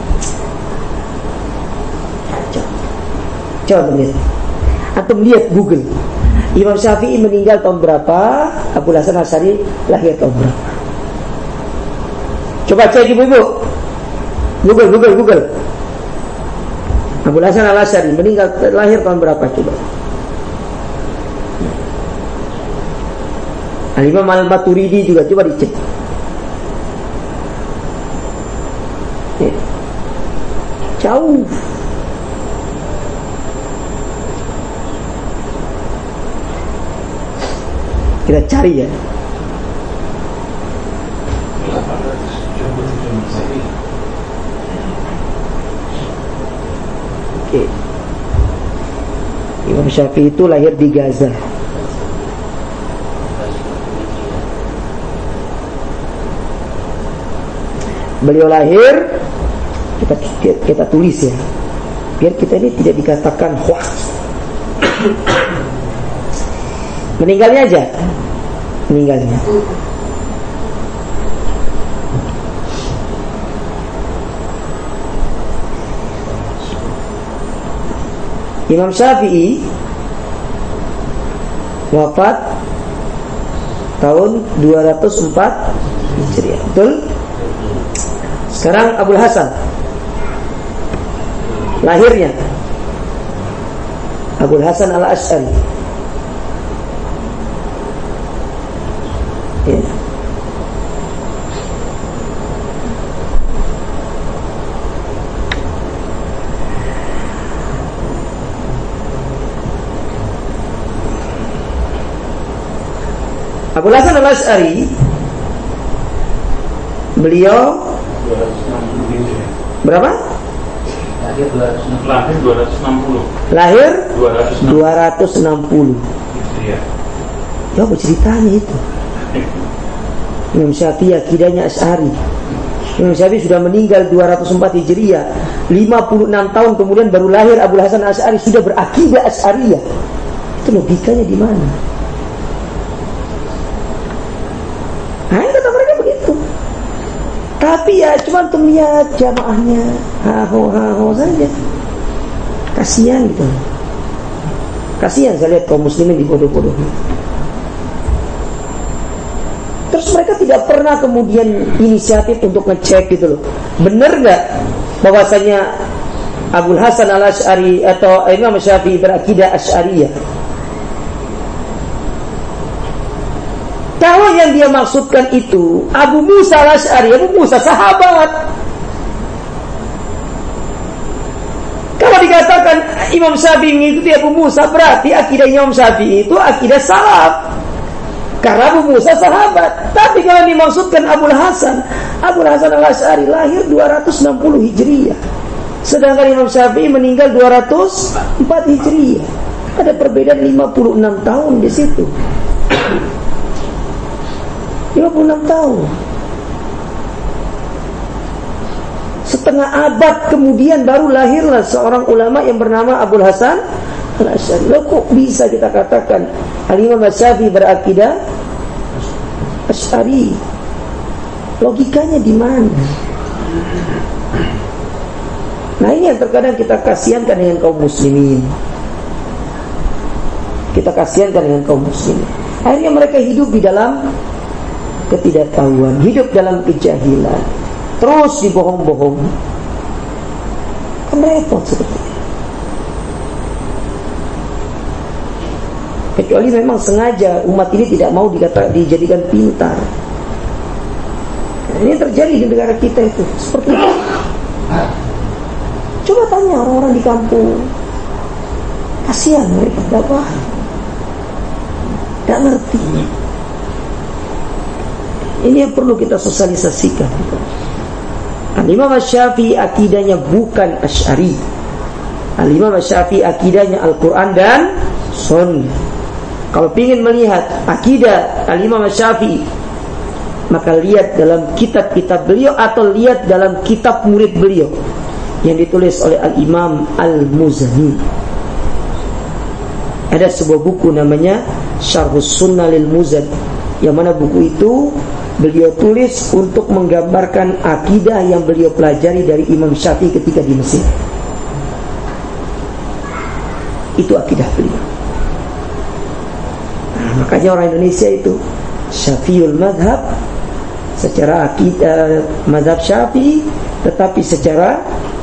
Coba lihat. Atau lihat Google. Imam Syafi'i meninggal tahun berapa? Abul Hasan Al-Asy'ari lahir tahun berapa? Coba cek ibu-ibu. Google. Abul Hasan Al-Asy'ari meninggal lahir tahun berapa coba? Al-Imam Al-Maturidi juga coba dicek. Jauh. Kita cari ya. Oke. Imam Syafi'i itu lahir di Gaza. Beliau lahir, kita tulis ya, biar kita ini tidak dikatakan hoax. Meninggalnya aja, meninggalnya. Imam Syafi'i wafat tahun 204 Hijriah, betul? Sekarang Abul Hasan lahirnya Abul Hasan Al-Asy'ari ya. Abul Hasan Al-Asy'ari beliau berapa? Lahir 260. Lahir 260. Iya. Ya apa ceritanya itu? Imam Syafi'i akidahnya Asy'ari. Imam Syafi'i sudah meninggal 204 Hijriah. 56 tahun kemudian baru lahir Abul Hasan Asy'ari, sudah berakidah Asy'ariyah. Itu logikanya di mana? Nah, kata mereka begitu. Tapi ya cuma untuk lihat jamaahnya haho saja. Kasihan gitu. Kasihan saya lihat kaum muslimin dibodoh-bodoh. Terus mereka tidak pernah kemudian inisiatif untuk ngecek gitu loh. Benar nggak bahwasanya Abul Hasan Al-Asy'ari atau Imam Syafi'i berakidah Asy'ariyah? Kalau yang dia maksudkan itu Abu Musa Al-Asy'ari, Abu Musa sahabat. Kalau dikatakan Imam Syafi'i mengikuti Abu Musa, berarti akidah Imam Syafi'i itu akidah salaf, karena Abu Musa sahabat. Tapi kalau dimaksudkan Abul Hasan Al-Asy'ari lahir 260 Hijriah, sedangkan Imam Syafi'i meninggal 204 Hijriah. Ada perbedaan 56 tahun di situ. 56 tahun. Setengah abad kemudian baru lahirlah seorang ulama yang bernama Abul Hasan Al-Asy'ari. Loh, kok bisa kita katakan Al-Imam Syafi'i berakidah Asy'ari? Logikanya di mana? Nah, ini yang terkadang kita kasihankan dengan kaum muslimin. Kita kasihankan dengan kaum muslimin. Akhirnya mereka hidup di dalam ketidaktahuan, hidup dalam kejahilan. terus dibohong-bohong. Kan repot seperti itu. Kecuali memang sengaja umat ini tidak mau dijadikan pintar. Ini terjadi di negara kita itu seperti itu. Coba tanya orang-orang di kampung, kasihan mereka, tidak paham, tidak ngerti. Ini yang perlu kita sosialisasikan. Al-Imam Syafi'i akidahnya bukan Asy'ari. Al-Imam Syafi'i akidahnya Al-Quran dan Sunnah. Kalau ingin melihat akidah Al-Imam Syafi'i, maka lihat dalam kitab-kitab beliau atau lihat dalam kitab murid beliau yang ditulis oleh Al-Imam Al-Muzani. Ada sebuah buku namanya Syarhus Sunnah lil Muzani, yang mana buku itu beliau tulis untuk menggambarkan akidah yang beliau pelajari dari Imam Syafi'i ketika di Mesir. Itu akidah beliau. Makanya orang Indonesia itu Syafi'ul madhab secara akidah madhab Syafi'i, tetapi secara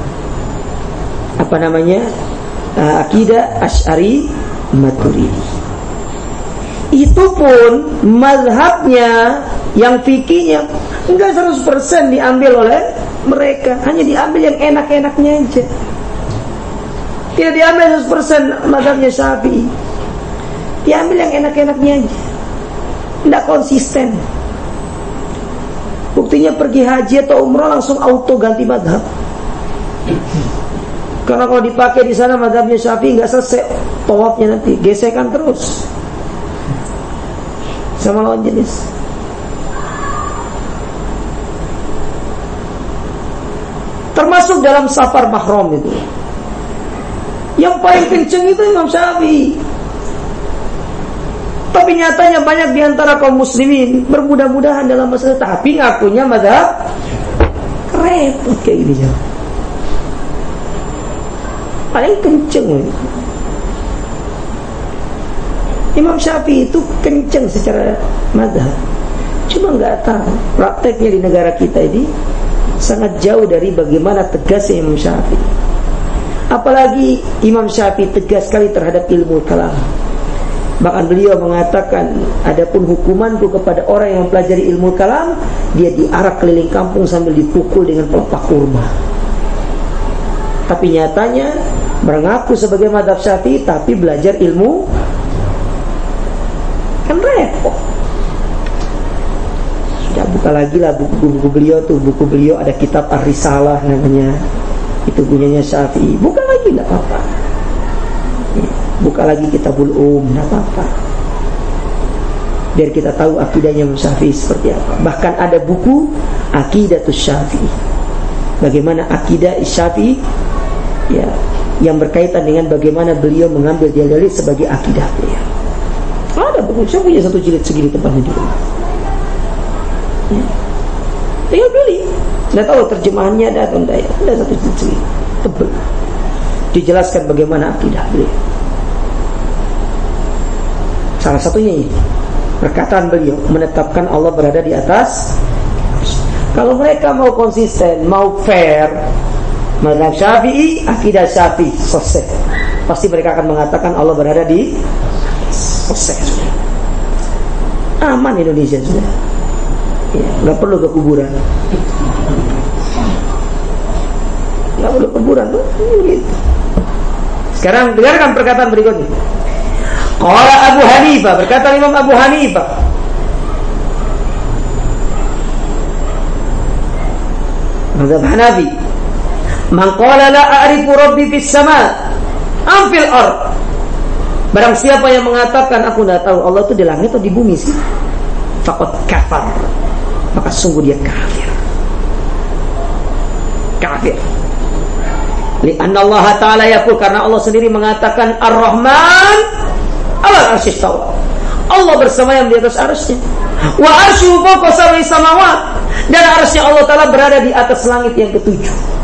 akidah Asy'ari Maturidi. Itu pun madhabnya yang fikihnya enggak 100% diambil oleh mereka, hanya diambil yang enak-enaknya aja. Tidak diambil 100% madhabnya Syafi'i, diambil yang enak-enaknya aja, tidak konsisten. Buktinya pergi haji atau umrah langsung auto ganti madhab. Karena kalau dipakai di sana madhabnya Syafi'i nggak selesai tawafnya, nanti gesekan terus sama lawan jenis. Termasuk dalam safar mahram itu, yang paling kenceng itu Imam Syafi'i. Tapi nyatanya banyak diantara kaum muslimin bermudah-mudahan dalam masalah, tapi ngakunya mazhab repot kayak gini ya. Paling kenceng Imam Syafi'i itu kenceng secara mazhab, cuma nggak tahu prakteknya di negara kita ini sangat jauh dari bagaimana tegasnya Imam Syafi'i. Apalagi Imam Syafi'i tegas sekali terhadap ilmu kalam. Bahkan beliau mengatakan, adapun hukumanku kepada orang yang mempelajari ilmu kalam, dia diarak keliling kampung sambil dipukul dengan pelepah kurma. Tapi nyatanya mengaku sebagai mazhab Syafi'i tapi belajar ilmu, kan repot. Sudah buka lagi lah buku-buku beliau tuh. Buku beliau ada kitab Ar-Risalah namanya, itu punyanya Syafi'i. Buka lagi, tidak apa-apa. Buka lagi Kitabul tidak apa-apa, biar kita tahu akidahnya Syafi'i seperti apa. Bahkan ada buku Aqidatus Syafi'i, bagaimana akidah Syafi'i ya, yang berkaitan dengan bagaimana beliau mengambil dalil sebagai akidah beliau. Ada buku, saya punya satu jilid segini tempatnya di rumah ya. Tinggal beli, tidak tahu terjemahannya ada atau tidak ya. Ada satu jilid segini tebal, dijelaskan bagaimana akidah beliau. Salah satunya ini perkataan beliau menetapkan Allah berada di atas. Kalau mereka mau konsisten, mau fair, mazhab Syafi'i, akidah Syafi'i, selesai. Pasti mereka akan mengatakan Allah berada di selesai. Aman Indonesia sudah ya, nggak perlu ke kuburan, nggak perlu kuburan tuh gitu. Sekarang dengarkan perkataan berikutnya. Qala Abu Hanifah, berkata Imam Abu Hanifah, mazhab Hanafi, man qala la a'rifu rabbi fis sama' am fil ard, barang siapa yang mengatakan aku tidak tahu Allah itu di langit atau di bumi sih, faqad kafar, maka sungguh dia kafir. Kafir. Li'anna Allah Ta'ala yaqul, karena Allah sendiri mengatakan Ar-Rahman ala arsy istawa, Allah bersemayam di atas arsy-Nya. Wa arsyu fawqa sab'i samawat, dan arsy Allah Ta'ala berada di atas langit yang ketujuh.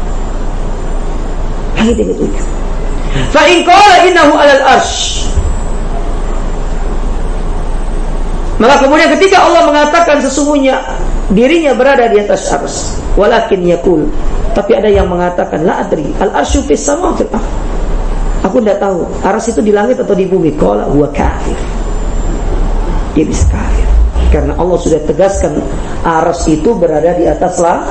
Langit yang ketujuh. Fa in qala innahu 'alal arsy, maka kemudian ketika Allah mengatakan sesungguhnya dirinya berada di atas arsy. Walakin yaqul, tapi ada yang mengatakan la adri al-arsyu fis sama fil ardh. Aku tidak tahu arsy itu di langit atau di bumi. Qala huwa kafir. Dia bisa kafir karena Allah sudah tegaskan arsy itu berada di atas langit.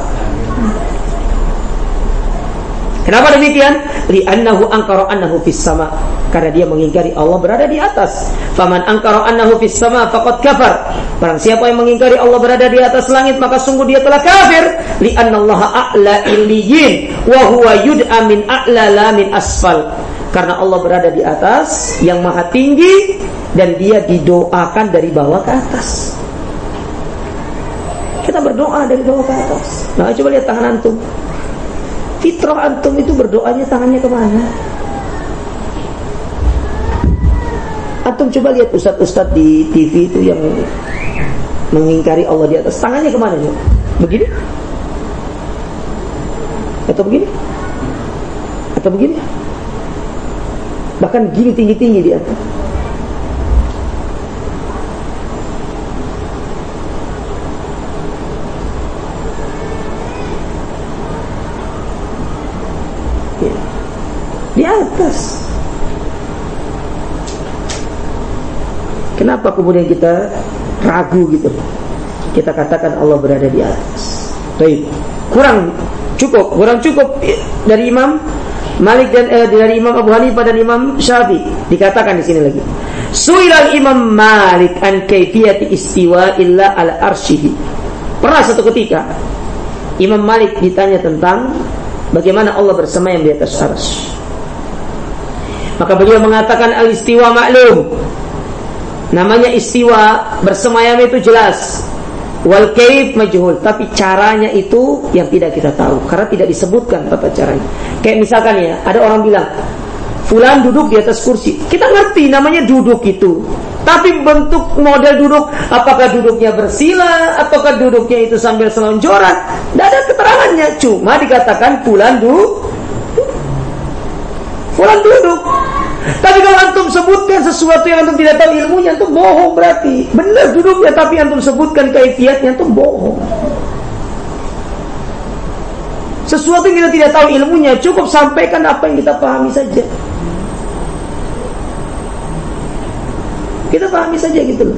Kenapa demikian? Li'annahu angkara annahu fis sama, karena dia mengingkari Allah berada di atas. Faman angkara annahu fis sama faqad kafar. Barang siapa yang mengingkari Allah berada di atas langit, maka sungguh dia telah kafir. Li'annallaha a'la illiyin wa huwa yud'a min a'la la min asfal. Karena Allah berada di atas yang maha tinggi dan dia didoakan dari bawah ke atas. Kita berdoa dari bawah ke atas. Nah, coba lihat tangan antum. Fitrah antum itu berdoanya tangannya kemana? Antum coba lihat ustaz-ustaz di TV itu yang mengingkari Allah di atas, tangannya kemana? Begini? Atau begini? Atau begini? Bahkan gini tinggi-tinggi dia. Di atas. Kenapa kemudian kita ragu gitu? Kita katakan Allah berada di atas. Baik. Kurang cukup dari Imam Malik dan dari Imam Abu Hanifah dan Imam Syafi'i. Dikatakan di sini lagi. Su'ilal Imam Malik an kaifiyati istiwa illa ala arsyihi. Pernah satu ketika Imam Malik ditanya tentang bagaimana Allah bersemayam di atas arsy. Maka beliau mengatakan al-istiwa maklum. Namanya istiwa, bersemayam itu jelas. Wal kaif majhul, tapi caranya itu yang tidak kita tahu karena tidak disebutkan tata caranya. Kayak misalkan ya, ada orang bilang fulan duduk di atas kursi. Kita ngerti namanya duduk itu. Tapi bentuk model duduk, apakah duduknya bersila ataukah duduknya itu sambil selonjoran, tidak ada keterangannya. Cuma dikatakan fulan duduk. Fulan duduk. Tapi kalau antum sebutkan sesuatu yang antum tidak tahu ilmunya, antum bohong berarti. Benar duduknya, tapi antum sebutkan kaifiatnya, antum bohong. Sesuatu yang kita tidak tahu ilmunya, cukup sampaikan apa yang kita pahami saja. Kita pahami saja gitu loh.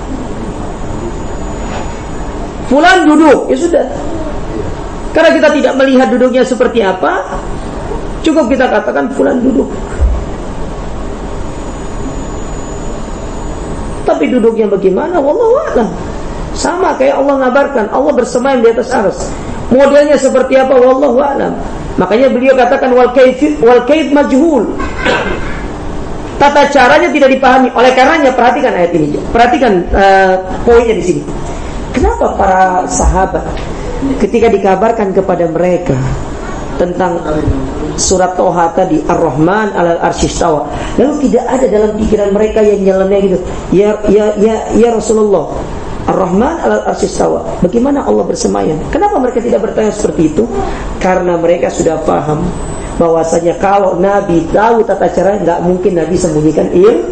Fulan duduk, ya sudah. Karena kita tidak melihat duduknya seperti apa, cukup kita katakan fulan duduk. Tapi duduknya bagaimana? Wallahu a'lam. Sama kayak Allah ngabarkan, Allah bersemayam di atas arsy. Modelnya seperti apa? Wallahu a'lam. Makanya beliau katakan wal kaif majhul. Tata caranya tidak dipahami. Oleh karenanya perhatikan ayat ini. Perhatikan poinnya di sini. Kenapa para sahabat ketika dikabarkan kepada mereka tentang surat Toha tadi Ar-Rahman 'alal 'arsy istawa, lalu tidak ada dalam pikiran mereka yang nyeleneh gitu. Ya Rasulullah, Ar-Rahman 'alal 'arsy istawa. Bagaimana Allah bersemayam? Kenapa mereka tidak bertanya seperti itu? Karena mereka sudah paham bahwasanya kalau Nabi tahu tata cara, enggak mungkin Nabi sembunyikan ilmu.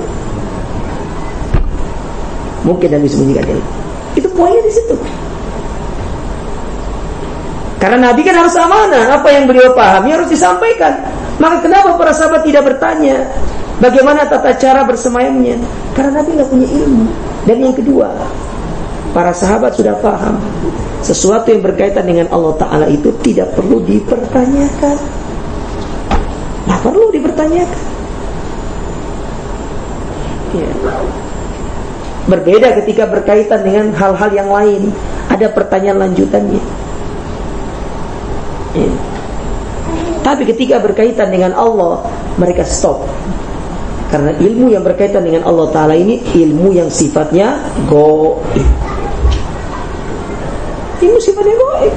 Mungkin Nabi sembunyikan ilmu. Itu poinnya di situ. Karena Nabi kan harus amanah, apa yang beliau pahami harus disampaikan. Maka kenapa para sahabat tidak bertanya bagaimana tata cara bersemayamnya? Karena Nabi tidak punya ilmu. Dan yang kedua, para sahabat sudah paham sesuatu yang berkaitan dengan Allah Ta'ala itu tidak perlu dipertanyakan. Tidak perlu dipertanyakan. Ya. Berbeda ketika berkaitan dengan hal-hal yang lain, ada pertanyaan lanjutannya. Tapi ketika berkaitan dengan Allah, mereka stop. Karena ilmu yang berkaitan dengan Allah Ta'ala ini ilmu yang sifatnya gaib. Ilmu sifatnya gaib.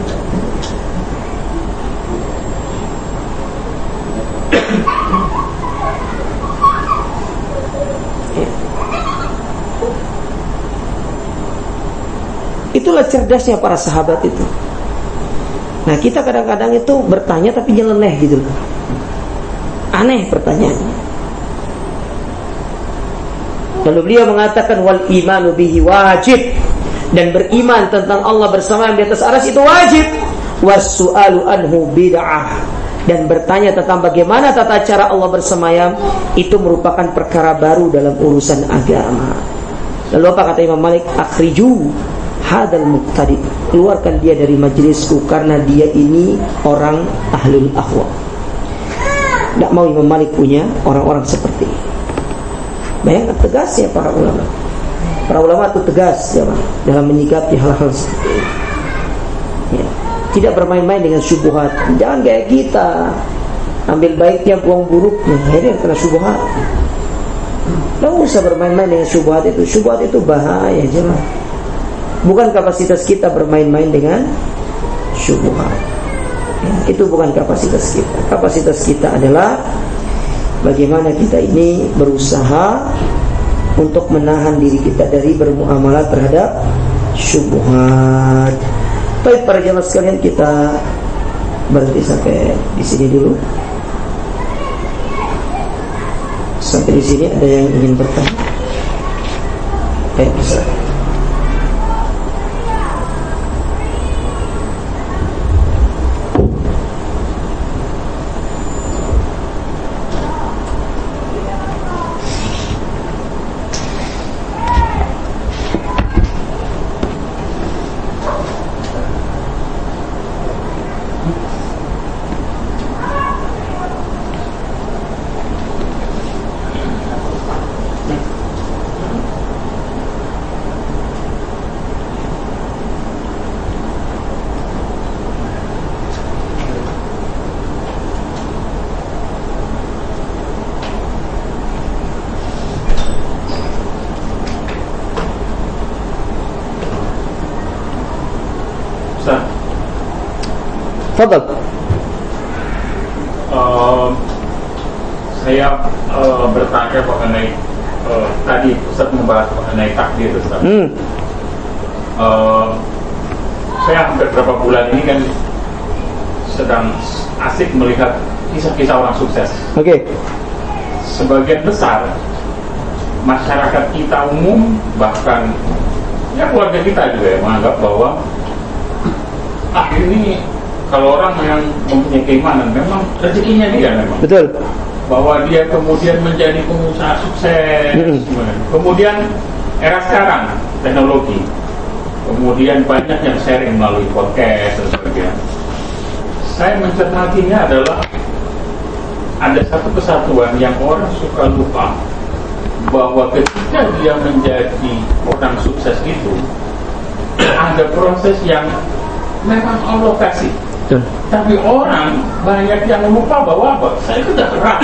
Itulah cerdasnya para sahabat itu. Nah, kita kadang-kadang itu bertanya tapi nyeleneh gitu loh. Aneh pertanyaannya. Lalu beliau mengatakan wal imanu bihi wajib. Dan beriman tentang Allah bersamaan di atas arsy itu wajib. Was-su'alu anhu bid'ah. Dan bertanya tentang bagaimana tata cara Allah bersemayam itu merupakan perkara baru dalam urusan agama. Lalu apa kata Imam Malik? Akhriju hadal muqtadi, keluarkan dia dari majelisku karena dia ini orang ahlul ahwa. Tidak mau Imam Malik punya orang-orang seperti ini. Bayangkan tegas ya para ulama. Para ulama itu tegas ya, dalam menyikapi hal-hal seperti ini. Ya. Tidak bermain-main dengan syubhat. Jangan kayak kita ambil baiknya, buang buruknya. Ini yang kena syubhat. Tidak usah bermain-main dengan syubhat itu. Syubhat itu bahaya jemaah. Bukan kapasitas kita bermain-main dengan syubhat. Ya, itu bukan kapasitas kita. Kapasitas kita adalah bagaimana kita ini berusaha untuk menahan diri kita dari bermuamalah terhadap syubhat. Baik para jemaah sekalian, kita berhenti sampai di sini dulu. Sampai di sini ada yang ingin bertanya? Bisa. Fadal. Saya bertanya mengenai tadi Ustaz membahas mengenai takdir, Ustaz. Saya hampir beberapa bulan ini kan sedang asik melihat kisah-kisah orang sukses. Oke. Sebagian besar masyarakat kita umum, bahkan ya keluarga kita juga menganggap bahwa ini kalau orang yang mempunyai keimanan memang rezekinya dia memang. Betul. Bahwa dia kemudian menjadi pengusaha sukses. Kemudian era sekarang teknologi, kemudian banyak yang sharing melalui podcast dan sebagainya. Saya mencermatinya adalah ada satu kesatuan yang orang suka lupa, bahwa ketika dia menjadi orang sukses itu ada proses yang memang Allah kasih. Tapi orang banyak yang lupa bahwa saya kerja keras.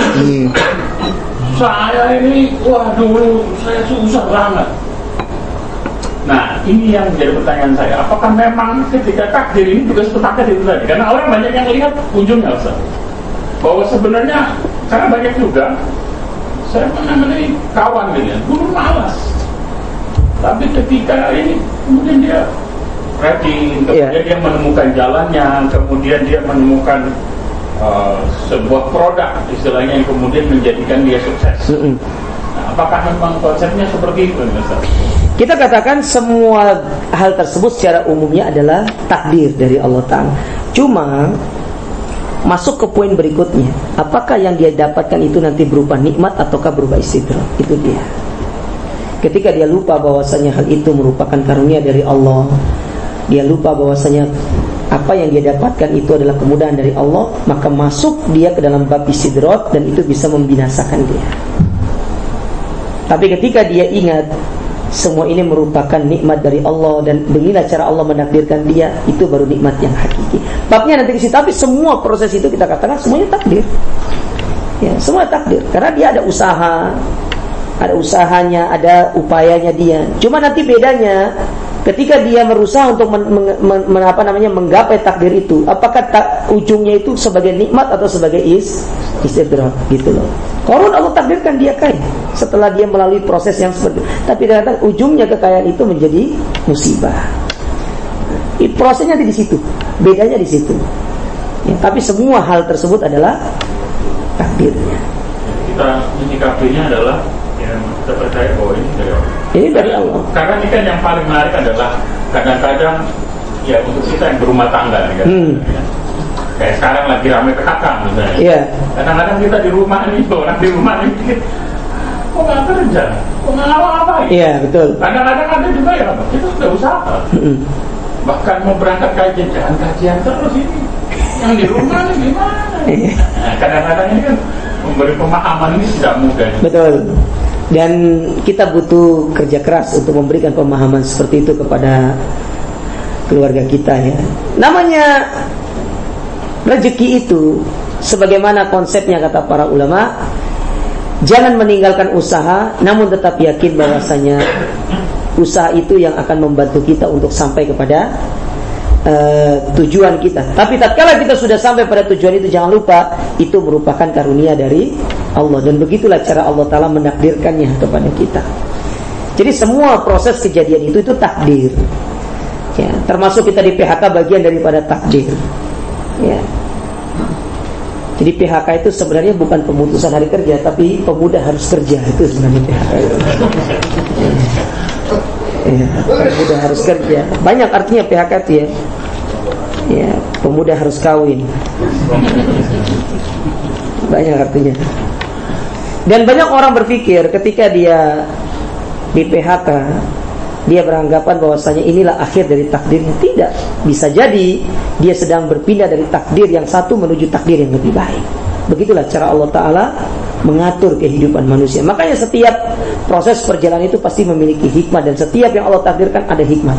Saya ini, waduh, saya susah banget. Nah, ini yang menjadi pertanyaan saya. Apakah memang ketika takdir ini juga sepakat itu tadi? Karena orang banyak yang lihat ujungnya, Ustaz. Bahwa sebenarnya, karena banyak juga, saya mengenai kawan gitu ya, dulu malas. Tapi ketika ini, kemudian dia rajin, kemudian dia menemukan jalannya, kemudian dia menemukan sebuah produk istilahnya yang kemudian menjadikan dia sukses. Nah, apakah memang konsepnya seperti itu, Ustaz? Kita katakan semua hal tersebut secara umumnya adalah takdir dari Allah Ta'ala. Cuma masuk ke poin berikutnya, apakah yang dia dapatkan itu nanti berupa nikmat ataukah berupa istidraj? Itu dia. Ketika dia lupa bahwasanya hal itu merupakan karunia dari Allah, dia lupa bahwasanya apa yang dia dapatkan itu adalah kemudahan dari Allah, maka masuk dia ke dalam bab istidraj dan itu bisa membinasakan dia. Tapi ketika dia ingat semua ini merupakan nikmat dari Allah dan beginilah cara Allah menakdirkan dia, itu baru nikmat yang hakiki. Babnya nanti di situ, tapi semua proses itu kita katakan semuanya takdir. Ya, semua takdir karena dia ada usaha, ada usahanya, ada upayanya dia. Cuma nanti bedanya ketika dia berusaha untuk menggapai takdir itu, apakah ujungnya itu sebagai nikmat atau sebagai istidraj gitu loh. Qarun Allah takdirkan dia kaya setelah dia melalui proses yang seperti itu. Tapi ternyata ujungnya kekayaan itu menjadi musibah. Prosesnya di situ, bedanya di situ. Ya, tapi semua hal tersebut adalah takdirnya. Kita menyikapinya adalah yang kita percaya bahwa ini dari Allah. Ini dari Allah. Karena ini kan yang paling menarik adalah kadang-kadang ya untuk kita yang berumah tangga kan. Kayak sekarang lagi ramai PHK misalnya. Yeah. Kadang-kadang kita di rumah ini, orang di rumah ini kok nggak kerja, kok nggak apa-apa. Iya, betul. Kadang-kadang ada juga ya, kita sudah usaha. Bahkan mau berangkat kajian, jangan kajian terus ini. Yang di rumah ini gimana? Nah, kadang-kadang ini kan memberi pemahaman ini tidak mudah. Betul. Dan kita butuh kerja keras untuk memberikan pemahaman seperti itu kepada keluarga kita ya. Namanya rezeki itu, sebagaimana konsepnya kata para ulama, jangan meninggalkan usaha, namun tetap yakin bahwasanya usaha itu yang akan membantu kita untuk sampai kepada tujuan kita. Tapi tatkala kita sudah sampai pada tujuan itu, jangan lupa itu merupakan karunia dari Allah, dan begitulah cara Allah Ta'ala menakdirkannya kepada kita. Jadi semua proses kejadian itu takdir ya, termasuk kita di PHK bagian daripada takdir ya. Jadi PHK itu sebenarnya bukan pemutusan hari kerja, tapi pemuda harus kerja, itu sebenarnya PHK itu. Ya, pemuda harus kerja. Banyak artinya PHK itu ya. Ya, pemuda harus kawin. Banyak artinya. Dan banyak orang berpikir ketika dia di PHK, dia beranggapan bahwasanya inilah akhir dari takdirnya. Tidak, bisa jadi dia sedang berpindah dari takdir yang satu menuju takdir yang lebih baik. Begitulah cara Allah Ta'ala mengatur kehidupan manusia. Makanya setiap proses perjalanan itu pasti memiliki hikmah, dan setiap yang Allah takdirkan ada hikmah.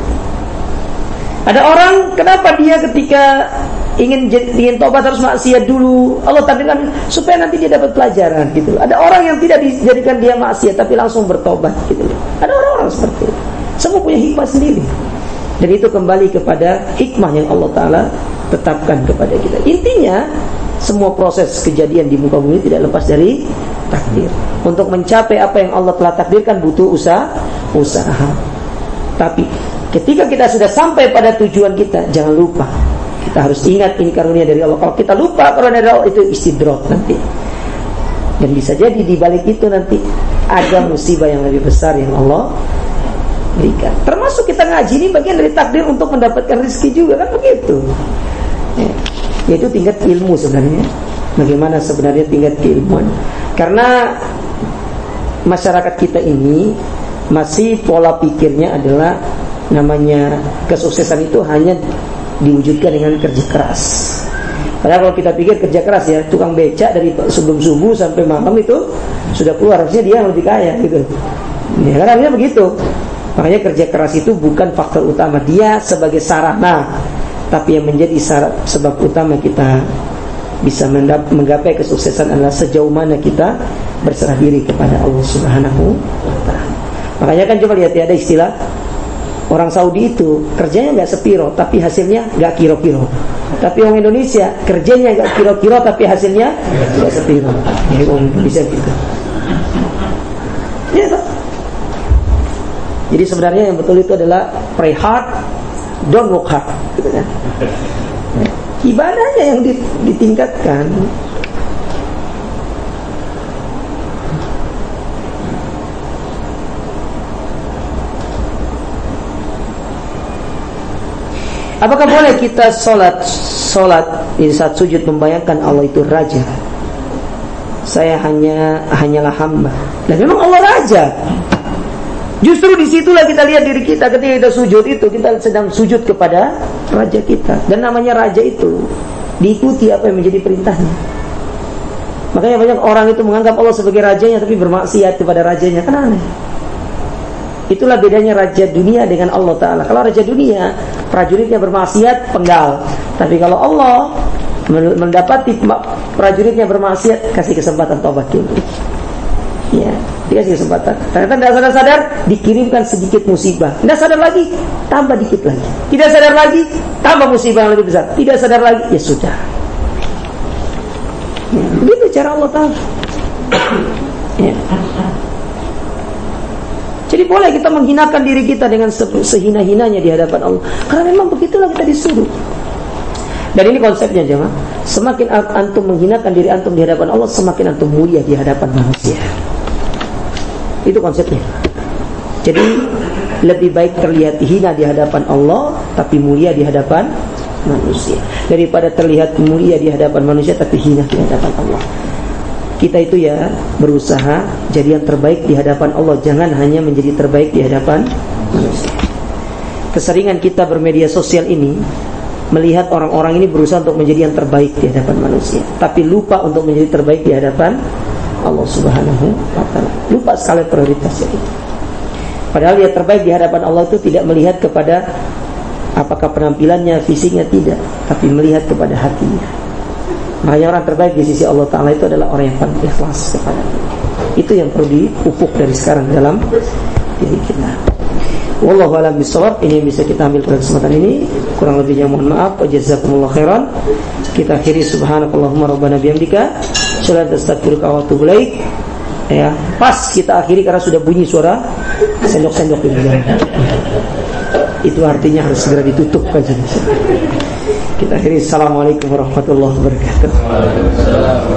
Ada orang, kenapa dia ketika ingin tobat harus maksiat dulu? Allah takdirkan supaya nanti dia dapat pelajaran gitu. Ada orang yang tidak dijadikan dia maksiat tapi langsung bertobat gitu. Ada orang-orang seperti itu. Semua punya hikmah sendiri. Dan itu kembali kepada hikmah yang Allah Ta'ala tetapkan kepada kita. Intinya semua proses kejadian di muka bumi tidak lepas dari takdir. Untuk mencapai apa yang Allah telah takdirkan butuh usaha. Tapi ketika kita sudah sampai pada tujuan kita, jangan lupa, kita harus ingat ini karunia dari Allah. Kalau kita lupa karunia dari Allah, itu istidrak nanti. Dan bisa jadi di balik itu nanti ada musibah yang lebih besar yang Allah berikan. Termasuk kita ngaji ini bagian dari takdir untuk mendapatkan rezeki juga, kan begitu ya. Yaitu tingkat ilmu sebenarnya. Bagaimana sebenarnya tingkat keilmuan? Karena masyarakat kita ini masih pola pikirnya adalah namanya kesuksesan itu hanya diwujudkan dengan kerja keras. Padahal kalau kita pikir kerja keras ya, tukang becak dari sebelum subuh sampai malam itu sudah keluar, harusnya dia yang lebih kaya gitu. Ya kan harusnya begitu. Makanya kerja keras itu bukan faktor utama, dia sebagai sarana. Tapi yang menjadi sebab utama kita bisa menggapai kesuksesan adalah sejauh mana kita berserah diri kepada Allah Subhanahu wa Ta'ala. Makanya kan coba lihat ya, ada istilah orang Saudi itu kerjanya nggak sepiro tapi hasilnya nggak kiro-kiro. Tapi orang Indonesia kerjanya nggak kiro-kiro tapi hasilnya nggak sepiro. Ya orang Indonesia gitu. Ya toh. Jadi sebenarnya yang betul itu adalah pray hard, don't work hard, gitu kan? Ibadahnya yang ditingkatkan. Apakah boleh kita sholat di saat sujud membayangkan Allah itu raja? Saya hanyalah hamba. Dan memang Allah raja. Justru disitulah kita lihat diri kita ketika kita sujud itu, kita sedang sujud kepada raja kita. Dan namanya raja itu diikuti apa yang menjadi perintahnya. Makanya banyak orang itu menganggap Allah sebagai rajanya tapi bermaksiat kepada rajanya. Kan aneh. Itulah bedanya raja dunia dengan Allah Ta'ala. Kalau raja dunia, prajuritnya bermaksiat, penggal. Tapi kalau Allah mendapati prajuritnya bermaksiat, kasih kesempatan taubat dulu. Ya, dikasih kesempatan. Ternyata tidak sadar-sadar, dikirimkan sedikit musibah. Tidak sadar lagi, tambah dikit lagi. Tidak sadar lagi, tambah musibah yang lebih besar. Tidak sadar lagi, ya sudah. Ya, begitu cara Allah Ta'ala. Ya. Jadi boleh kita menghinakan diri kita dengan sehina-hinanya di hadapan Allah. Karena memang begitulah kita disuruh. Dan ini konsepnya jemaah. Semakin antum menghinakan diri antum di hadapan Allah, semakin antum mulia di hadapan manusia. Itu konsepnya. Jadi lebih baik terlihat hina di hadapan Allah tapi mulia di hadapan manusia, daripada terlihat mulia di hadapan manusia tapi hina di hadapan Allah. Kita itu ya berusaha jadi yang terbaik di hadapan Allah, jangan hanya menjadi terbaik di hadapan manusia. Keseringan kita bermedia sosial ini melihat orang-orang ini berusaha untuk menjadi yang terbaik di hadapan manusia, tapi lupa untuk menjadi terbaik di hadapan Allah Subhanahu wa ta'ala. Lupa sekali prioritasnya itu. Padahal yang terbaik di hadapan Allah itu tidak melihat kepada apakah penampilannya, fisiknya, tidak, tapi melihat kepada hatinya. Makanya orang terbaik di sisi Allah Ta'ala itu adalah orang yang paling ikhlas kepada Allah. Itu yang perlu dipupuk dari sekarang dalam diri kita. Wallahu a'lam bishawab. Ini yang bisa kita ambil pada kesempatan ini. Kurang lebihnya mohon maaf. Wa jazakumullahu khairan. Kita akhiri subhanakallahumma rabbana bihamdika asyhadu an la ilaha illa anta astaghfiruka wa atubu ilaik. Ya, pas kita akhiri karena sudah bunyi suara sendok-sendok ini. Itu artinya harus segera ditutup kajian. Kita akhiri. Assalamualaikum warahmatullahi wabarakatuh.